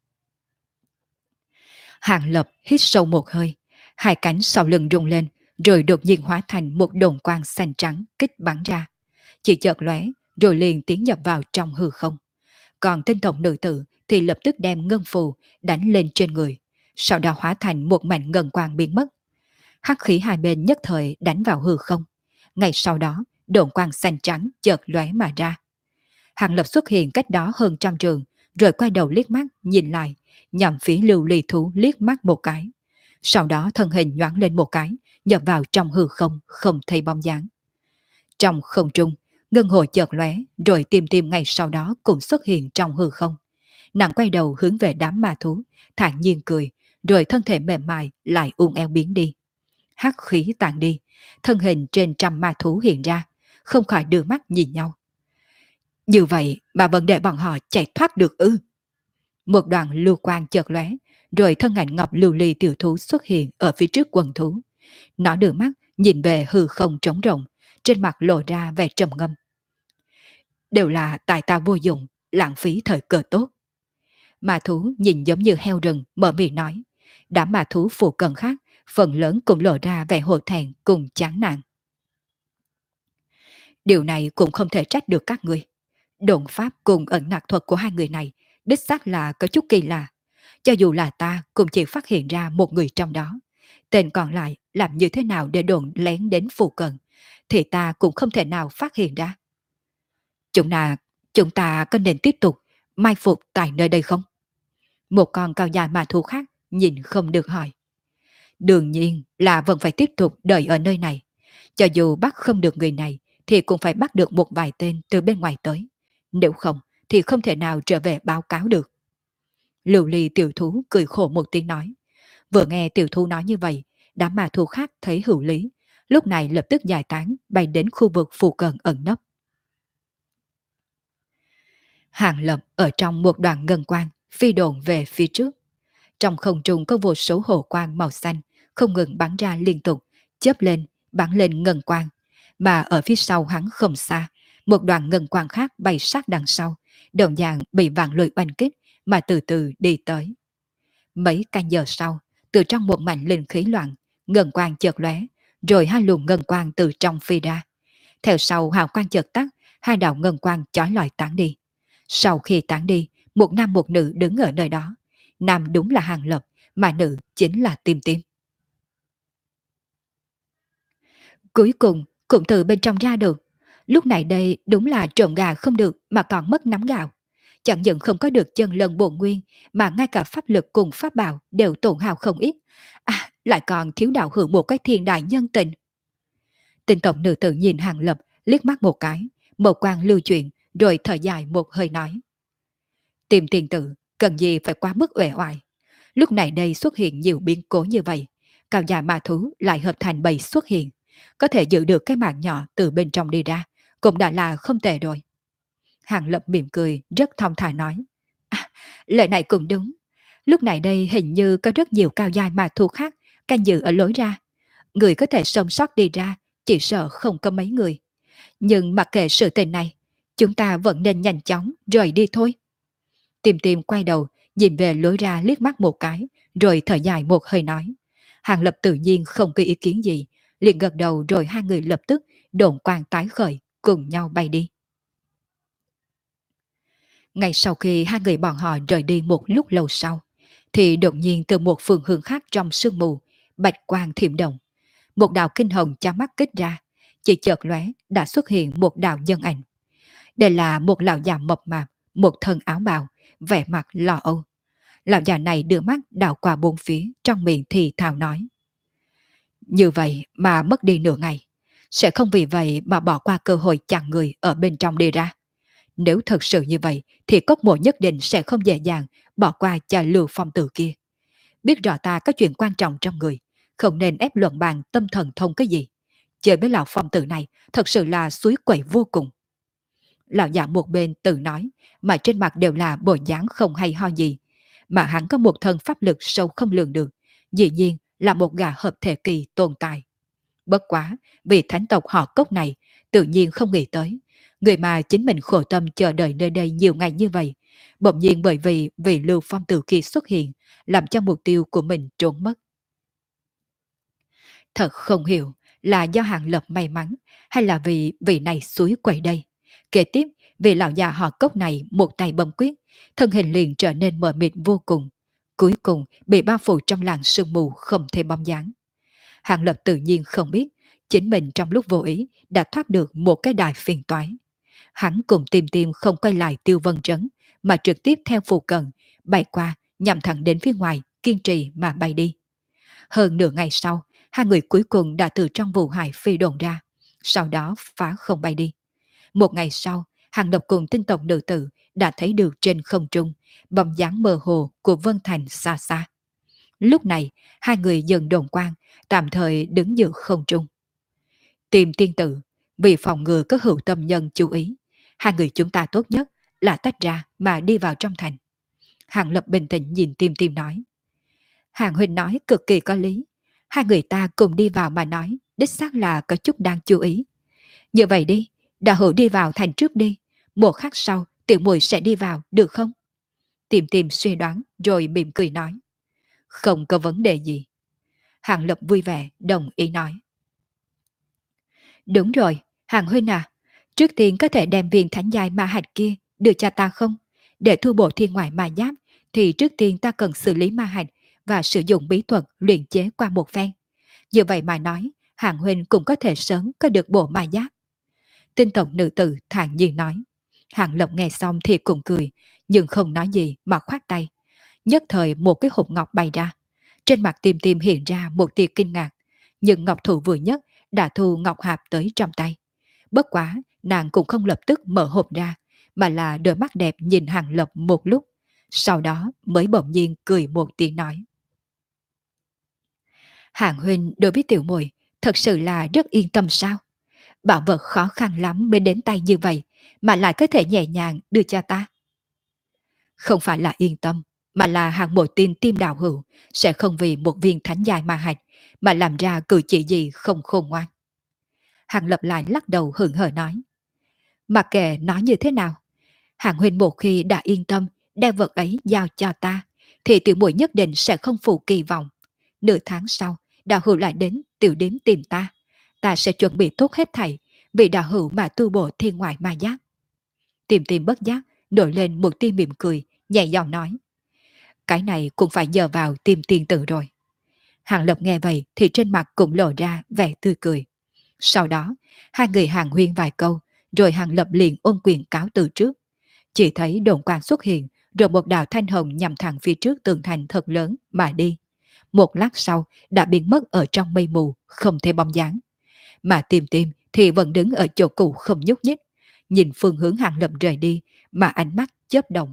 Hàng Lập hít sâu một hơi, hai cánh sau lưng rung lên, rồi đột nhiên hóa thành một đồn quang xanh trắng kích bắn ra. Chỉ chợt lóe, rồi liền tiến nhập vào trong hư không. Còn tinh tộc nữ tử thì lập tức đem ngân phù đánh lên trên người, sau đó hóa thành một mảnh ngân quang biến mất. Hắc khí hai bên nhất thời đánh vào hư không. Ngay sau đó, đồn quang xanh trắng chợt lóe mà ra. Hàng Lập xuất hiện cách đó hơn trăm trường, rồi quay đầu liếc mắt nhìn lại, nhằm phía lưu ly thú liếc mắt một cái. Sau đó thân hình nhoáng lên một cái, nhập vào trong hư không, không thấy bóng dáng. Trong không trung, ngân hồ chợt lóe, rồi Tim Tim ngay sau đó cũng xuất hiện trong hư không. Nàng quay đầu hướng về đám ma thú, thản nhiên cười, rồi thân thể mềm mại lại uốn éo biến đi. Hắc khí tàn đi, thân hình trên trăm ma thú hiện ra, không khỏi đưa mắt nhìn nhau. Như vậy mà vấn đề bọn họ chạy thoát được ư? Một đoàn lưu quang chợt lóe, rồi thân ảnh ngọc lưu ly tiểu thú xuất hiện ở phía trước quần thú. Nó đưa mắt nhìn về hư không trống rộng, trên mặt lộ ra vẻ trầm ngâm. Đều là tại ta vô dụng, lãng phí thời cơ tốt. Ma thú nhìn giống như heo rừng, mở miệng nói. Đám ma thú phụ cận khác, phần lớn cũng lộ ra vẻ hổ thẹn cùng chán nản. Điều này cũng không thể trách được các ngươi. Độn pháp cùng ẩn nặc thuật của hai người này đích xác là có chút kỳ lạ. Cho dù là ta cũng chỉ phát hiện ra một người trong đó. Tên còn lại làm như thế nào để đồn lén đến phụ cận, thì ta cũng không thể nào phát hiện ra. Chúng ta, chúng ta có nên tiếp tục mai phục tại nơi đây không? Một con cao dài mà thú khác nhìn không được hỏi. Đương nhiên là vẫn phải tiếp tục đợi ở nơi này. Cho dù bắt không được người này, thì cũng phải bắt được một vài tên từ bên ngoài tới. Nếu không, thì không thể nào trở về báo cáo được. Lưu ly tiểu thú cười khổ một tiếng nói. Vừa nghe tiểu thú nói như vậy, đám ma thú khác thấy hữu lý. Lúc này lập tức giải tán bay đến khu vực phù cận ẩn nấp. Hàng Lập ở trong một đoàn ngân quang phi đồn về phía trước. Trong không trung có vô số hồ quang màu xanh không ngừng bắn ra liên tục, chớp lên, bắn lên ngân quang. Mà ở phía sau hắn không xa, một đoàn ngân quang khác bay sát đằng sau, đồng dạng bị vạn lôi oanh kích mà từ từ đi tới. Mấy canh giờ sau, từ trong một mảnh linh khí loạn, ngân quang chợt lóe, rồi hai luồng ngân quang từ trong phi ra. Theo sau hào quang chợt tắt, hai đạo ngân quang chói lọi tán đi. Sau khi tán đi, một nam một nữ đứng ở nơi đó. Nam đúng là Hàng Lập, mà nữ chính là Tim Tim. Cuối cùng cũng từ bên trong ra được. Lúc này đây đúng là trộm gà không được mà còn mất nắm gạo. Chẳng những không có được chân lần bổn nguyên, mà ngay cả pháp lực cùng pháp bảo đều tổn hao không ít. À, lại còn thiếu đạo hưởng một cái thiên đại nhân tình. Tình tổng nữ tử nhìn Hàng Lập, liếc mắt một cái, một quang lưu chuyển, rồi thở dài một hơi nói. Tìm tiền tử, cần gì phải quá mức uể oải. Lúc này đây xuất hiện nhiều biến cố như vậy, cao già ma thú lại hợp thành bầy xuất hiện, có thể giữ được cái mạng nhỏ từ bên trong đi ra, cũng đã là không tệ rồi. Hàng Lập mỉm cười, rất thong thả nói. À, lời này cũng đúng. Lúc này đây hình như có rất nhiều cao giai ma thú khác canh giữ ở lối ra. Người có thể sống sót đi ra, chỉ sợ không có mấy người. Nhưng mặc kệ sự tình này, chúng ta vẫn nên nhanh chóng rời đi thôi. Tìm tìm quay đầu, nhìn về lối ra liếc mắt một cái, rồi thở dài một hơi nói. Hàng Lập tự nhiên không có ý kiến gì, liền gật đầu rồi hai người lập tức độn quang tái khởi, cùng nhau bay đi. Ngay sau khi hai người bọn họ rời đi một lúc lâu sau, thì đột nhiên từ một phương hướng khác trong sương mù, bạch quang thiểm động. Một đạo kinh hồng chá mắt kích ra, chỉ chợt lóe đã xuất hiện một đạo nhân ảnh. Đây là một lão già mập mạp, một thân áo bào, vẻ mặt lo âu. Lão già này đưa mắt đảo qua bốn phía, trong miệng thì thào nói. Như vậy mà mất đi nửa ngày, sẽ không vì vậy mà bỏ qua cơ hội chặn người ở bên trong đi ra. Nếu thật sự như vậy, thì cốc mộ nhất định sẽ không dễ dàng bỏ qua cho Lưu Phong Tử kia. Biết rõ ta có chuyện quan trọng trong người, không nên ép luận bàn tâm thần thông cái gì. Chơi với lão Phong Tử này thật sự là suối quẩy vô cùng. Lão già một bên tự nói, mà trên mặt đều là bộ dáng không hay ho gì. Mà hắn có một thân pháp lực sâu không lường được, dĩ nhiên là một gã hợp thể kỳ tồn tại. Bất quá, vì thánh tộc họ Cốc này, tự nhiên không nghĩ tới. Người mà chính mình khổ tâm chờ đợi nơi đây nhiều ngày như vậy, bỗng nhiên bởi vì Lưu Phong Tử kia xuất hiện, làm cho mục tiêu của mình trốn mất. Thật không hiểu là do Hàng Lập may mắn, hay là vì vị này suối quậy đây. Kế tiếp, vị lão già họ Cốc này một tay bấm quyết, thân hình liền trở nên mờ mịt vô cùng. Cuối cùng bị bao phủ trong làn sương mù không thể bóng dáng. Hàng Lập tự nhiên không biết, chính mình trong lúc vô ý đã thoát được một cái đài phiền toái. Hắn cùng tìm tìm không quay lại Tiêu Vân Trấn, mà trực tiếp theo phù cận, bay qua, nhằm thẳng đến phía ngoài, kiên trì mà bay đi. Hơn nửa ngày sau, hai người cuối cùng đã từ trong vụ hải phi đồn ra, sau đó phá không bay đi. Một ngày sau, Hàng Lập cùng tinh tộc nữ tử đã thấy được trên không trung, bóng dáng mơ hồ của Vân Thành xa xa. Lúc này, hai người dần đồn quang, tạm thời đứng giữa không trung. Tìm tiên tử, vì phòng ngừa có hữu tâm nhân chú ý, hai người chúng ta tốt nhất là tách ra mà đi vào trong thành. Hàng Lập bình tĩnh nhìn Tim Tim nói. Hàng Huynh nói cực kỳ có lý. Hai người ta cùng đi vào mà nói, đích xác là có chút đang chú ý. Như vậy đi, đạo hữu đi vào thành trước đi. Một khắc sau, tiểu muội sẽ đi vào, được không? Tìm tìm suy đoán, rồi mỉm cười nói. Không có vấn đề gì. Hàng Lập vui vẻ, đồng ý nói. Đúng rồi, Hàng Huynh à, trước tiên có thể đem viên thánh giai ma hạch kia đưa cho ta không? Để thu bộ thiên ngoại ma giáp, thì trước tiên ta cần xử lý ma hạch và sử dụng bí thuật luyện chế qua một phen. Như vậy mà nói, Hàng Huynh cũng có thể sớm có được bộ ma giáp. Tinh tộc nữ tử thản nhiên nói. Hàng Lập nghe xong thì cũng cười, nhưng không nói gì mà khoát tay. Nhất thời một cái hộp ngọc bay ra. Trên mặt Tiêm Tiêm hiện ra một tia kinh ngạc, nhưng Ngọc Thụ vừa nhất đã thu ngọc hạp tới trong tay. Bất quá, nàng cũng không lập tức mở hộp ra, mà là đôi mắt đẹp nhìn Hàng Lập một lúc. Sau đó mới bỗng nhiên cười một tiếng nói. Hàng huynh đối với tiểu muội thật sự là rất yên tâm sao? Bảo vật khó khăn lắm mới đến tay như vậy, mà lại có thể nhẹ nhàng đưa cho ta. Không phải là yên tâm, mà là hàng một tin tim đạo hữu sẽ không vì một viên thánh dài ma hạch mà làm ra cử chỉ gì không khôn ngoan. Hàng Lập lại lắc đầu hững hờ nói. Mặc kệ nói như thế nào, Hàng huynh một khi đã yên tâm đem vật ấy giao cho ta, thì tiểu muội nhất định sẽ không phụ kỳ vọng. Nửa tháng sau, đạo hữu lại đến tiểu điếm tìm ta. Ta sẽ chuẩn bị tốt hết thảy vì đạo hữu mà tu bổ thiên ngoại ma giác. Tìm tìm bất giác, nổi lên một tia mỉm cười, nhẹ giọng nói. Cái này cũng phải nhờ vào tìm tiền tử rồi. Hàng Lập nghe vậy thì trên mặt cũng lộ ra vẻ tươi cười. Sau đó, hai người hàng huyên vài câu, rồi Hàng Lập liền ôn quyền cáo từ trước. Chỉ thấy đồn quang xuất hiện, rồi một đạo thanh hồng nhằm thẳng phía trước tường thành thật lớn mà đi. Một lát sau đã biến mất ở trong mây mù, không thể bóng dáng. Mà Tìm Tìm thì vẫn đứng ở chỗ cũ không nhúc nhích, nhìn phương hướng Hàng Lập rời đi mà ánh mắt chớp động.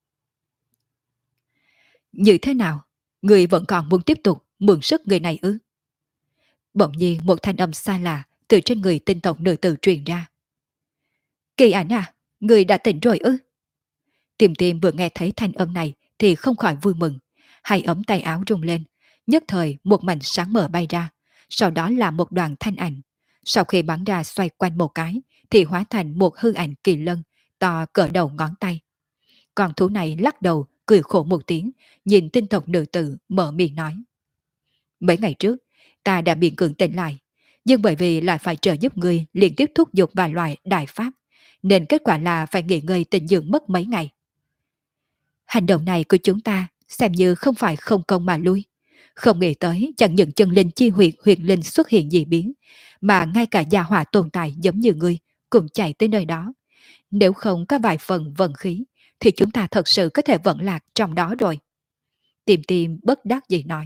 Như thế nào? Người vẫn còn muốn tiếp tục mượn sức người này ư? Bỗng nhiên một thanh âm xa lạ từ trên người tinh tộc nữ tử truyền ra. Kỳ ảnh à, người đã tỉnh rồi ư? Tìm Tìm vừa nghe thấy thanh âm này thì không khỏi vui mừng. Hai ống tay áo rung lên, nhất thời một mảnh sáng mở bay ra, sau đó là một đoàn thanh ảnh. Sau khi bắn ra xoay quanh một cái thì hóa thành một hư ảnh kỳ lân to cỡ đầu ngón tay. Con thú này lắc đầu cười khổ một tiếng, nhìn tinh tộc nữ tử mở miệng nói. Mấy ngày trước, ta đã bị cưỡng tỉnh lại, nhưng bởi vì lại phải trợ giúp ngươi liên tiếp thúc giục vài loại đại pháp, nên kết quả là phải nghỉ ngơi tĩnh dưỡng mất mấy ngày. Hành động này của chúng ta xem như không phải không công mà lui. Không nghĩ tới chẳng những chân linh chi huyệt huyền linh xuất hiện dị biến, mà ngay cả gia hỏa tồn tại giống như ngươi cũng chạy tới nơi đó. Nếu không có vài phần vận khí, thì chúng ta thật sự có thể vận lạc trong đó rồi. Tìm tìm bất đắc dĩ nói.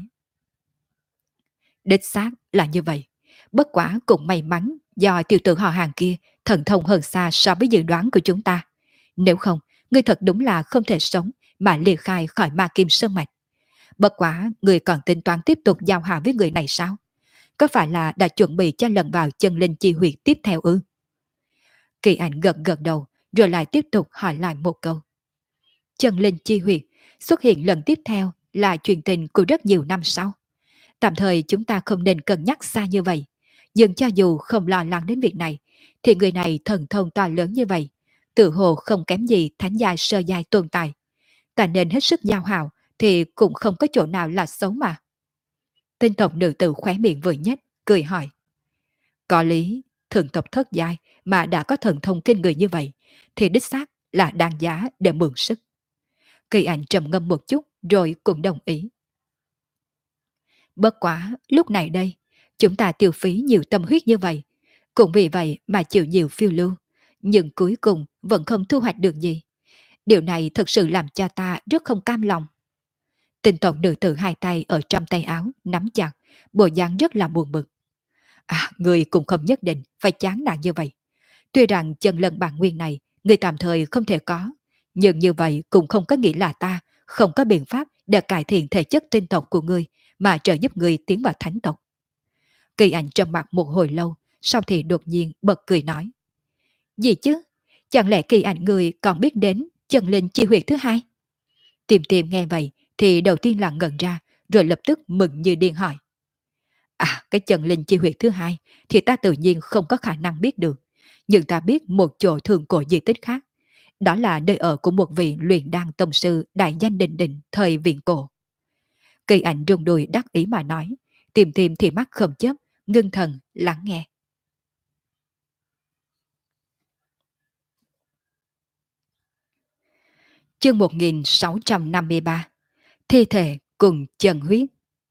Đích xác là như vậy. Bất quả cũng may mắn do tiểu tử họ hàng kia thần thông hơn xa so với dự đoán của chúng ta. Nếu không, ngươi thật đúng là không thể sống mà liệt khai khỏi ma kim sơn mạch. Bất quả, ngươi còn tính toán tiếp tục giao hảo với người này sao? Có phải là đã chuẩn bị cho lần vào chân linh chi huyệt tiếp theo ư? Kỳ ảnh gật gật đầu, rồi lại tiếp tục hỏi lại một câu. Chân linh chi huyệt xuất hiện lần tiếp theo là chuyện tình của rất nhiều năm sau. Tạm thời chúng ta không nên cân nhắc xa như vậy. Nhưng cho dù không lo lắng đến việc này, thì người này thần thông to lớn như vậy, tự hồ không kém gì thánh giai sơ giai tồn tại. Ta nên hết sức giao hảo, thì cũng không có chỗ nào là xấu mà. Tinh tộc nữ tử khóe miệng vừa nhếch, cười hỏi. Có lý, thường tộc thất giai mà đã có thần thông kinh người như vậy, thì đích xác là đáng giá để mượn sức. Kỳ ảnh trầm ngâm một chút, rồi cũng đồng ý. Bất quá, lúc này đây, chúng ta tiêu phí nhiều tâm huyết như vậy, cũng vì vậy mà chịu nhiều phiêu lưu, nhưng cuối cùng vẫn không thu hoạch được gì. Điều này thực sự làm cho ta rất không cam lòng. Tinh tộc nữ tử hai tay ở trong tay áo, nắm chặt, bộ dáng rất là buồn bực. À, người cũng không nhất định phải chán nản như vậy. Tuy rằng chân lần bản nguyên này, người tạm thời không thể có, nhưng như vậy cũng không có nghĩa là ta không có biện pháp để cải thiện thể chất tinh tộc của ngươi mà trợ giúp ngươi tiến vào thánh tộc. Kỳ ảnh trầm mặt một hồi lâu, sau thì đột nhiên bật cười nói. Gì chứ? Chẳng lẽ kỳ ảnh người còn biết đến chân linh chi huyệt thứ hai? Tìm tìm nghe vậy thì đầu tiên là ngẩn ra, rồi lập tức mừng như điên hỏi. À, cái chân linh chi huyệt thứ hai thì ta tự nhiên không có khả năng biết được. Nhưng ta biết một chỗ thường cổ di tích khác. Đó là nơi ở của một vị luyện đan tông sư đại danh đình đình thời viễn cổ. Kỳ ảnh rung đùi đắc ý mà nói, tìm tìm thì mắt không chớp, ngưng thần, lắng nghe. Chương 1653. Thi thể cùng chân huyết.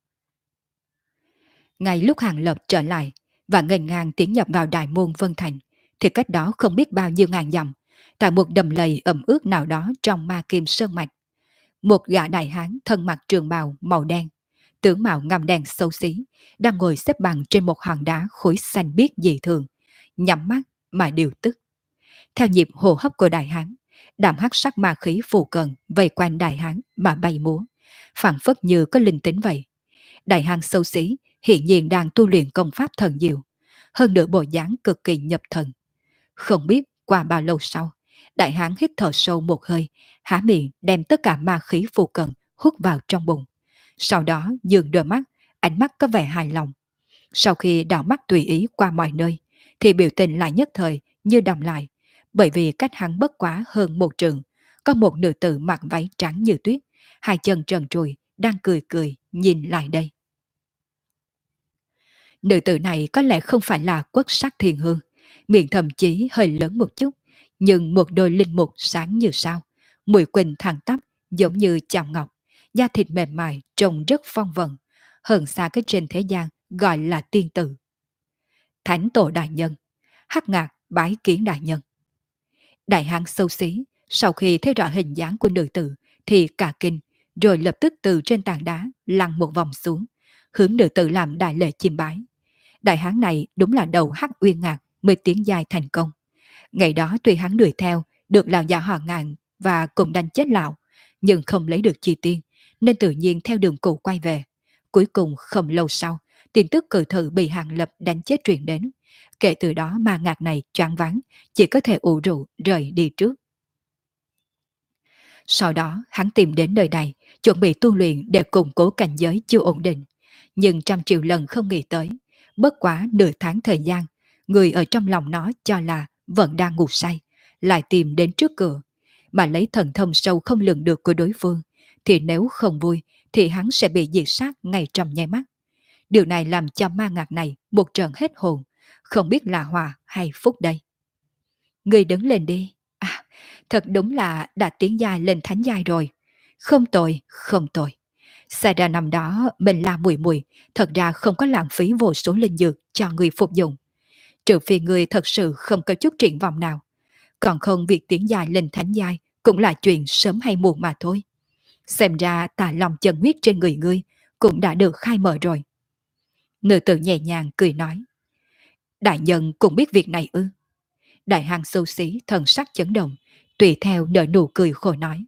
Ngay lúc Hàng Lập trở lại và nghênh ngang tiến nhập vào đại môn Vân Thành, thì cách đó không biết bao nhiêu ngàn dặm, tại một đầm lầy ẩm ướt nào đó trong ma kim sơn mạch, một gã đại hán thân mặc trường bào màu đen, tướng mạo ngăm đen xấu xí, đang ngồi xếp bằng trên một hòn đá khối xanh biếc dị thường, nhắm mắt mà điều tức. Theo nhịp hô hấp của đại hán, đạm hắc sắc ma khí phù cận vây quanh đại hán mà bay múa, phảng phất như có linh tính vậy. Đại hán xấu xí hiện nhiên đang tu luyện công pháp thần diệu, hơn nữa bộ dáng cực kỳ nhập thần. Không biết qua bao lâu sau, đại hán hít thở sâu một hơi, há miệng đem tất cả ma khí phù cận hút vào trong bụng. Sau đó dường đôi mắt, ánh mắt có vẻ hài lòng. Sau khi đảo mắt tùy ý qua mọi nơi, thì biểu tình lại nhất thời như đọng lại, bởi vì cách hắn bất quá hơn một trượng, có một nữ tử mặc váy trắng như tuyết, hai chân trần trùi, đang cười cười nhìn lại đây. Nữ tử này có lẽ không phải là quốc sắc thiên hương, miệng thậm chí hơi lớn một chút, nhưng một đôi linh mục sáng như sao, mũi quỳnh thẳng tắp giống như chạm ngọc, da thịt mềm mại trông rất phong vận, hơn xa cái trên thế gian gọi là tiên tử. Thánh tổ đại nhân, hắc ngạc bái kiến đại nhân. Đại hán xấu xí, sau khi thấy rõ hình dáng của nữ tử thì cả kinh, rồi lập tức từ trên tảng đá lăn một vòng xuống, hướng nữ tử làm đại lễ chiêm bái. Đại hán này đúng là đầu hắc uyên ngạc mới tiến dài thành công. Ngày đó tuy hắn đuổi theo, được lão già họ Ngạn và cùng đánh chết lão, nhưng không lấy được chi tiên, nên tự nhiên theo đường cũ quay về. Cuối cùng không lâu sau, tin tức cử thự bị Hàng Lập đánh chết truyền đến. Kể từ đó ma ngạc này choáng váng, chỉ có thể ủ rũ rời đi trước. Sau đó hắn tìm đến nơi này, chuẩn bị tu luyện để củng cố cảnh giới chưa ổn định. Nhưng trăm triệu lần không nghĩ tới, bất quá nửa tháng thời gian, người ở trong lòng nó cho là vẫn đang ngủ say, lại tìm đến trước cửa, mà lấy thần thông sâu không lường được của đối phương, thì nếu không vui thì hắn sẽ bị diệt sát ngay trong nháy mắt. Điều này làm cho ma ngạc này một trận hết hồn, không biết là hòa hay phúc đây. Người đứng lên đi. À, thật đúng là đã tiến giai lên thánh giai rồi. Không tồi, không tồi. Xảy ra năm đó mình là mùi mùi, thật ra không có lãng phí vô số linh dược cho người phục dụng. Trừ phi người thật sự không có chút triển vọng nào. Còn không việc tiến giai lên thánh giai cũng là chuyện sớm hay muộn mà thôi. Xem ra tà lòng chân huyết trên người ngươi cũng đã được khai mở rồi. Nữ tử nhẹ nhàng cười nói. Đại nhân cũng biết việc này ư? Đại hang xấu xí thần sắc chấn động, tùy theo nở nụ cười khổ nói.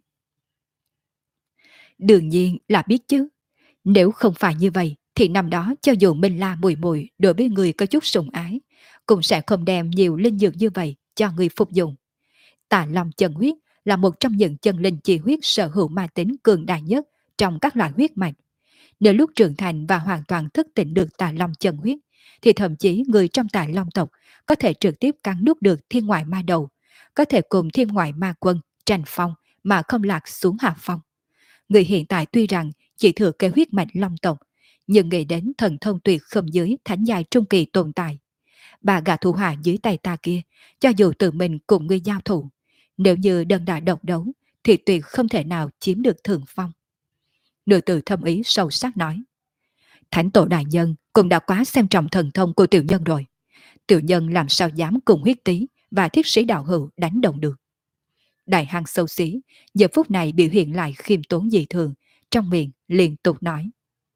Đương nhiên là biết chứ. Nếu không phải như vậy, thì năm đó cho dù Minh La mùi mùi đối với người có chút sủng ái, cũng sẽ không đem nhiều linh dược như vậy cho người phục dụng. Tà Long chân huyết là một trong những chân linh chi huyết sở hữu ma tính cường đại nhất trong các loại huyết mạch. Nếu lúc trưởng thành và hoàn toàn thức tỉnh được Tà Long chân huyết, thì thậm chí người trong Tà Long tộc có thể trực tiếp cắn nuốt được thiên ngoại ma đầu, có thể cùng thiên ngoại ma quân tranh phong mà không lạc xuống hạ phong. Người hiện tại tuy rằng chỉ thừa kế huyết mạch Long tộc, nhưng nghĩ đến thần thông tuyệt không dưới thánh giai trung kỳ tồn tại. Bà gã thủ hạ dưới tay ta kia, cho dù tự mình cùng ngươi giao thủ, nếu như đơn đả độc đấu, thì tuyệt không thể nào chiếm được thượng phong. Nữ tử thâm ý sâu sắc nói. Thánh tổ đại nhân cũng đã quá xem trọng thần thông của tiểu nhân rồi. Tiểu nhân làm sao dám cùng huyết tý và thiết sĩ đạo hữu đánh đồng được. Đại hang xấu xí, giờ phút này biểu hiện lại khiêm tốn dị thường, trong miệng liên tục nói.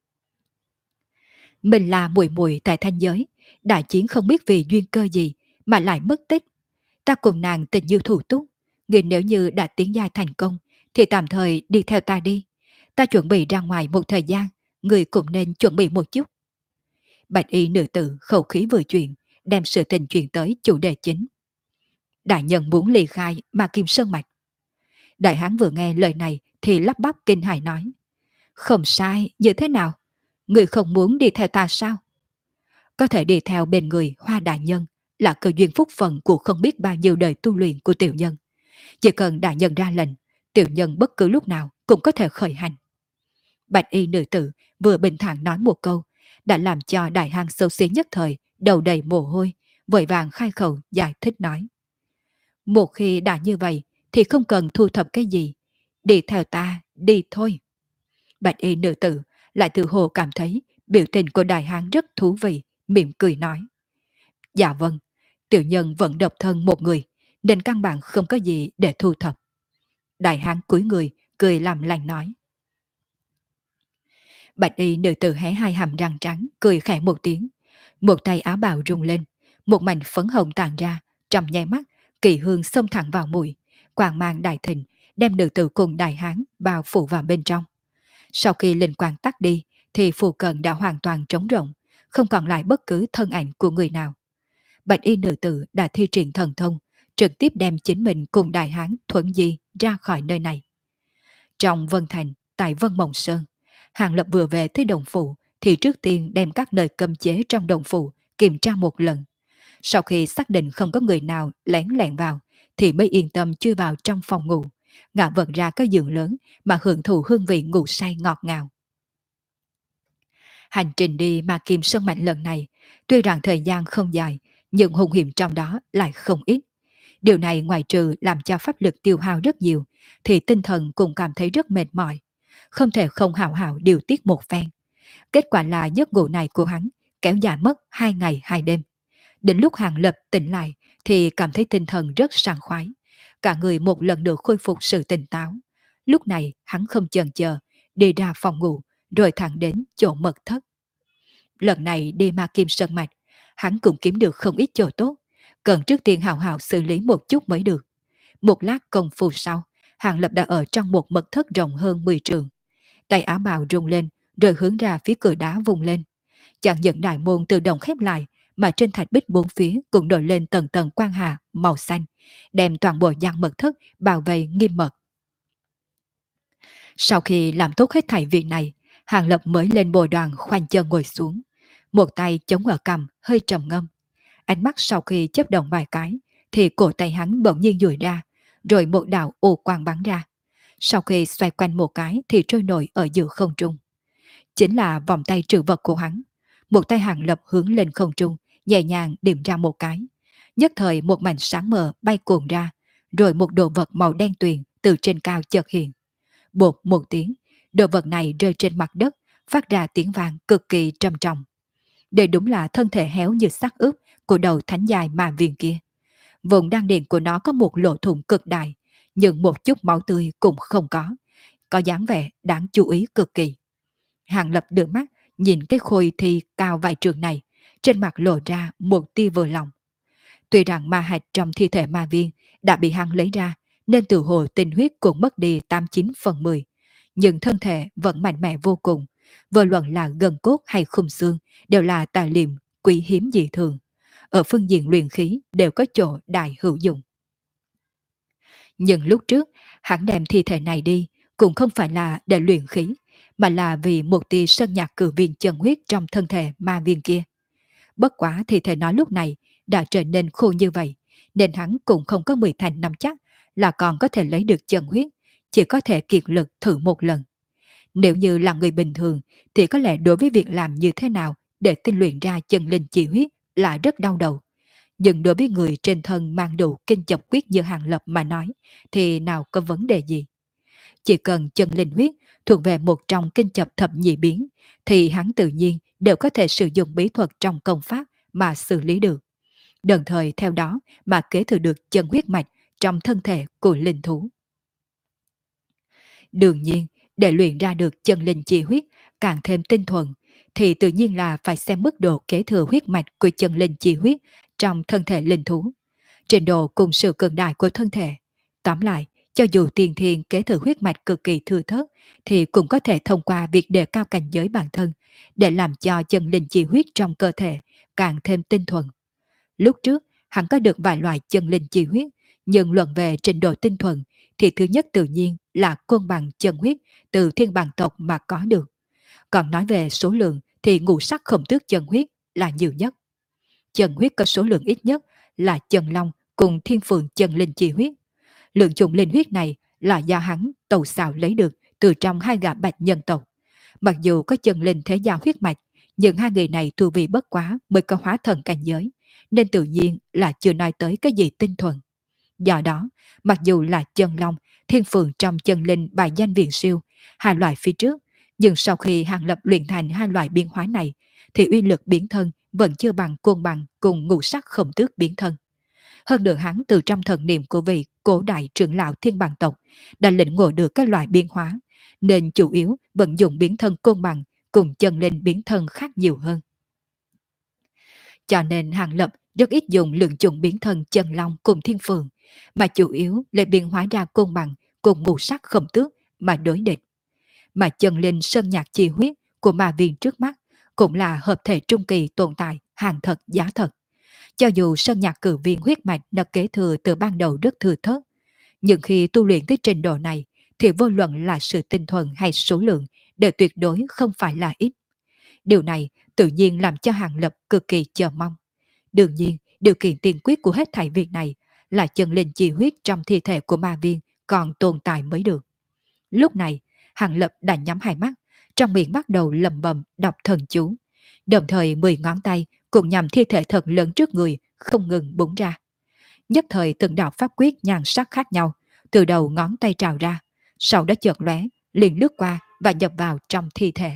Mình là mùi mùi tại thanh giới, đại chiến không biết vì duyên cơ gì mà lại mất tích. Ta cùng nàng tình như thủ túc, người nếu như đã tiến giai thành công thì tạm thời đi theo ta đi. Ta chuẩn bị ra ngoài một thời gian, người cũng nên chuẩn bị một chút. Bạch y nữ tử khẩu khí vừa chuyện, đem sự tình chuyện tới chủ đề chính. Đại nhân muốn ly khai mà Kim Sơn Mạch. Đại hán vừa nghe lời này thì lắp bắp kinh hãi nói. Không sai, như thế nào? Người không muốn đi theo ta sao? Có thể đi theo bên người Hoa đại nhân là cơ duyên phúc phận của không biết bao nhiêu đời tu luyện của tiểu nhân. Chỉ cần đại nhân ra lệnh, tiểu nhân bất cứ lúc nào cũng có thể khởi hành. Bạch y nữ tử vừa bình thản nói một câu, đã làm cho đại hang xấu xí nhất thời đầu đầy mồ hôi, vội vàng khai khẩu giải thích nói. Một khi đã như vậy thì không cần thu thập cái gì, Đi theo ta, đi thôi. Bạch y nữ tử lại tự hồ cảm thấy biểu tình của đại hán rất thú vị, mỉm cười nói. Dạ vâng, tiểu nhân vẫn độc thân một người, nên căn bản không có gì để thu thập. Đại hán cúi người, cười làm lành nói. Bạch y nữ tử hé hai hàm răng trắng, cười khẽ một tiếng. Một tay áo bào rung lên, một mảnh phấn hồng tàn ra, trong nháy mắt, kỳ hương xông thẳng vào mũi, quang mang đại thịnh, đem nữ tử cùng đại hán bao phủ vào bên trong. Sau khi linh quang tắt đi, thì phù cận đã hoàn toàn trống rỗng, không còn lại bất cứ thân ảnh của người nào. Bạch y nữ tử đã thi triển thần thông, trực tiếp đem chính mình cùng đại hán thuận di ra khỏi nơi này. Trong Vân Thành, tại Vân Mộng Sơn, Hàng Lập vừa về tới đồng phụ thì trước tiên đem các nơi cấm chế trong đồng phụ kiểm tra một lần. Sau khi xác định không có người nào lén lẻn vào thì mới yên tâm chui vào trong phòng ngủ, ngả vật ra cái giường lớn mà hưởng thụ hương vị ngủ say ngọt ngào. Hành trình đi Ma Kim Sơn Mạch lần này, tuy rằng thời gian không dài, nhưng hung hiểm trong đó lại không ít. Điều này ngoài trừ làm cho pháp lực tiêu hao rất nhiều, thì tinh thần cũng cảm thấy rất mệt mỏi. Không thể không hào hào điều tiết một phen. Kết quả là giấc ngủ này của hắn kéo dài mất 2 ngày 2 đêm. Đến lúc Hàng Lập tỉnh lại thì cảm thấy tinh thần rất sảng khoái. Cả người một lần nữa khôi phục sự tỉnh táo. Lúc này hắn không chần chờ, đi ra phòng ngủ rồi thẳng đến chỗ mật thất. Lần này đi Ma Kim Sơn Mạch, hắn cũng kiếm được không ít chỗ tốt. Cần trước tiên hào hào xử lý một chút mới được. Một lát công phu sau, Hàng Lập đã ở trong một mật thất rộng hơn 10 trường. Tay áo bào rung lên, rồi hướng ra phía cửa đá vùng lên. Chàng dẫn đại môn tự động khép lại, mà trên thạch bích bốn phía cũng nổi lên tầng tầng quang hà màu xanh, đem toàn bộ gian mật thất bảo vệ nghiêm mật. Sau khi làm tốt hết thảy việc này, Hàng Lập mới lên bồ đoàn khoanh chân ngồi xuống, một tay chống ở cằm hơi trầm ngâm. Ánh mắt sau khi chớp động vài cái, thì cổ tay hắn bỗng nhiên duỗi ra, rồi một đạo ô quang bắn ra. Sau khi xoay quanh một cái thì trôi nổi ở giữa không trung. Chính là vòng tay trừ vật của hắn. Một tay Hàng Lập hướng lên không trung, nhẹ nhàng điểm ra một cái. Nhất thời một mảnh sáng mờ bay cuồn ra, rồi một đồ vật màu đen tuyền từ trên cao chợt hiện. Bột một tiếng, đồ vật này rơi trên mặt đất, phát ra tiếng vang cực kỳ trầm trọng. Đây đúng là thân thể héo như xác ướp của đầu thánh dài mà viên kia. Vùng đan điền của nó có một lỗ thủng cực đại, nhưng một chút máu tươi cũng không có dáng vẻ đáng chú ý cực kỳ. Hàng Lập đưa mắt nhìn cái khôi thi cao vài trường này, trên mặt lộ ra một tia vừa lòng. Tuy rằng ma hạch trong thi thể ma viên đã bị hắn lấy ra, nên từ hồ tinh huyết cũng mất đi 89/10, nhưng thân thể vẫn mạnh mẽ vô cùng, vô luận là gân cốt hay khung xương đều là tài liệu quý hiếm dị thường. Ở phương diện luyện khí đều có chỗ đại hữu dụng. Nhưng lúc trước, hắn đem thi thể này đi cũng không phải là để luyện khí, mà là vì một tia sơn nhạc cử viên chân huyết trong thân thể ma viên kia. Bất quá thi thể nó lúc này đã trở nên khô như vậy, nên hắn cũng không có 10 thành nắm chắc là còn có thể lấy được chân huyết, chỉ có thể kiệt lực thử một lần. Nếu như là người bình thường thì có lẽ đối với việc làm như thế nào để tinh luyện ra chân linh chi huyết là rất đau đầu. Nhưng đối với người trên thân mang đủ kinh chập quyết như Hàng Lập mà nói thì nào có vấn đề gì. Chỉ cần chân linh huyết thuộc về một trong kinh chập thập nhị biến thì hắn tự nhiên đều có thể sử dụng bí thuật trong công pháp mà xử lý được. Đồng thời theo đó mà kế thừa được chân huyết mạch trong thân thể của linh thú. Đương nhiên, để luyện ra được chân linh chi huyết càng thêm tinh thuần, thì tự nhiên là phải xem mức độ kế thừa huyết mạch của chân linh chi huyết trong thân thể linh thú, trình độ cùng sự cường đại của thân thể. Tóm lại, cho dù tiền thiên kế thừa huyết mạch cực kỳ thưa thớt, thì cũng có thể thông qua việc đề cao cảnh giới bản thân, để làm cho chân linh chi huyết trong cơ thể càng thêm tinh thuần. Lúc trước, hắn có được vài loại chân linh chi huyết, nhưng luận về trình độ tinh thuần, thì thứ nhất tự nhiên là côn bằng chân huyết từ thiên bằng tộc mà có được. Còn nói về số lượng thì ngũ sắc khổng tước chân huyết là nhiều nhất. Chân huyết có số lượng ít nhất là chân long cùng thiên phượng chân linh chi huyết. Lượng chủng linh huyết này là do hắn tàu xào lấy được từ trong hai gã bạch nhân tộc. Mặc dù có chân linh thế gia huyết mạch, nhưng hai người này tu vi bất quá mới có hóa thần cảnh giới, nên tự nhiên là chưa nói tới cái gì tinh thuần. Do đó, mặc dù là chân long Thiên Phượng trong chân linh bài danh viện siêu, hai loại phía trước, nhưng sau khi Hàng Lập luyện thành hai loại biến hóa này, thì uy lực biến thân vẫn chưa bằng côn bằng cùng ngũ sắc khổng tước biến thân. Hơn nữa hắn từ trong thần niệm của vị cổ đại trưởng lão thiên bằng tộc đã lĩnh ngộ được các loại biến hóa, nên chủ yếu vận dụng biến thân côn bằng cùng chân lên biến thân khác nhiều hơn. Cho nên Hàng Lập rất ít dùng lượng chủng biến thân chân long cùng thiên phượng, mà chủ yếu là biến hóa ra côn bằng cùng ngũ sắc khổng tước mà đối địch. Mà chân linh sơn nhạc chi huyết của ma viên trước mắt cũng là hợp thể trung kỳ tồn tại hàng thật giá thật. Cho dù sơn nhạc cử viên huyết mạch đã kế thừa từ ban đầu rất thừa thớt, nhưng khi tu luyện tới trình độ này thì vô luận là sự tinh thuần hay số lượng đều tuyệt đối không phải là ít. Điều này tự nhiên làm cho Hàng Lập cực kỳ chờ mong. Đương nhiên, điều kiện tiên quyết của hết thảy việc này là chân linh chi huyết trong thi thể của ma viên còn tồn tại mới được. Lúc này, Hàng Lập đã nhắm hai mắt, trong miệng bắt đầu lẩm bẩm đọc thần chú, đồng thời 10 ngón tay cùng nhằm thi thể thật lớn trước người không ngừng búng ra. Nhất thời từng đạo pháp quyết nhan sắc khác nhau từ đầu ngón tay trào ra, sau đó chợt lóe, liền lướt qua và nhập vào trong thi thể.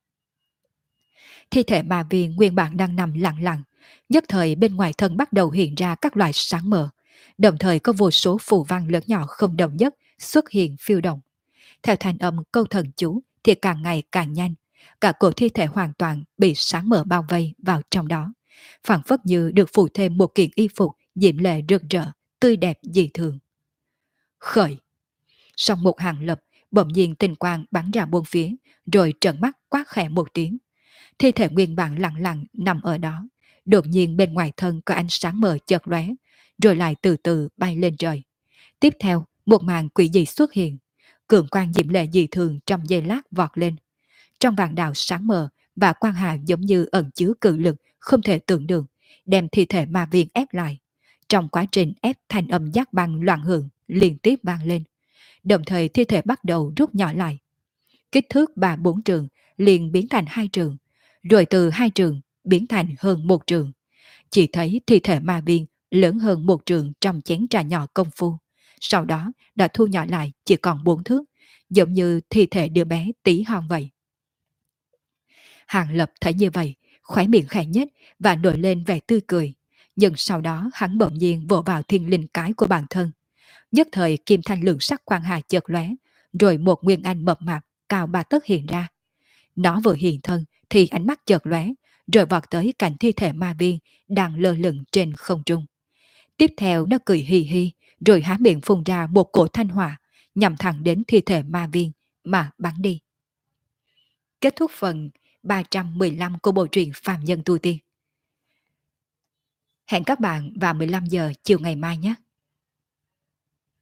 Thi thể ma viên nguyên bản đang nằm lặng lặng, nhất thời bên ngoài thân bắt đầu hiện ra các loại sáng mờ, đồng thời có vô số phù văn lớn nhỏ không đồng nhất xuất hiện phiêu động. Theo thanh âm câu thần chú thì càng ngày càng nhanh, cả cổ thi thể hoàn toàn bị sáng mờ bao vây vào trong đó, phảng phất như được phủ thêm một kiện y phục diễm lệ rực rỡ, tươi đẹp dị thường. Khởi! Song một Hàng Lập bỗng nhiên tinh quang bắn ra bốn phía, rồi trợn mắt quát khẽ một tiếng. Thi thể nguyên bản lặng lặng nằm ở đó, đột nhiên bên ngoài thân có ánh sáng mờ chợt lóe, rồi lại từ từ bay lên trời. Tiếp theo, một màn quỷ dị xuất hiện, cường quang diễm lệ dị thường trong giây lát vọt lên. Trong vạn đạo sáng mờ và quang hà giống như ẩn chứa cự lực không thể tưởng được, đem thi thể ma viên ép lại. Trong quá trình ép, thanh âm giác băng loạn hưởng liên tiếp vang lên, đồng thời thi thể bắt đầu rút nhỏ lại. Kích thước 3-4 trường liền biến thành 2 trường, rồi từ 2 trường biến thành hơn 1 trường. Chỉ thấy thi thể ma viên lớn hơn 1 trường trong chén trà nhỏ công phu, sau đó đã thu nhỏ lại chỉ còn 4 thước, giống như thi thể đứa bé tí hon vậy. Hàng Lập thấy như vậy, khóe miệng khẽ nhếch và nổi lên vẻ tươi cười, nhưng sau đó hắn bỗng nhiên vỗ vào thiên linh cái của bản thân. Nhất thời kim thanh lượng sắc quang hà chợt lóe, rồi một nguyên anh mập mạp cao 3 tấc hiện ra. Nó vừa hiện thân thì ánh mắt chợt lóe, rồi vọt tới cạnh thi thể ma viên đang lơ lửng trên không trung. Tiếp theo nó cười hì hì, rồi há miệng phun ra một cổ thanh hỏa, nhằm thẳng đến thi thể ma viên mà bắn đi. Kết thúc phần 315 của bộ truyện Phàm Nhân Tu Tiên. Hẹn các bạn vào 15 giờ chiều ngày mai nhé.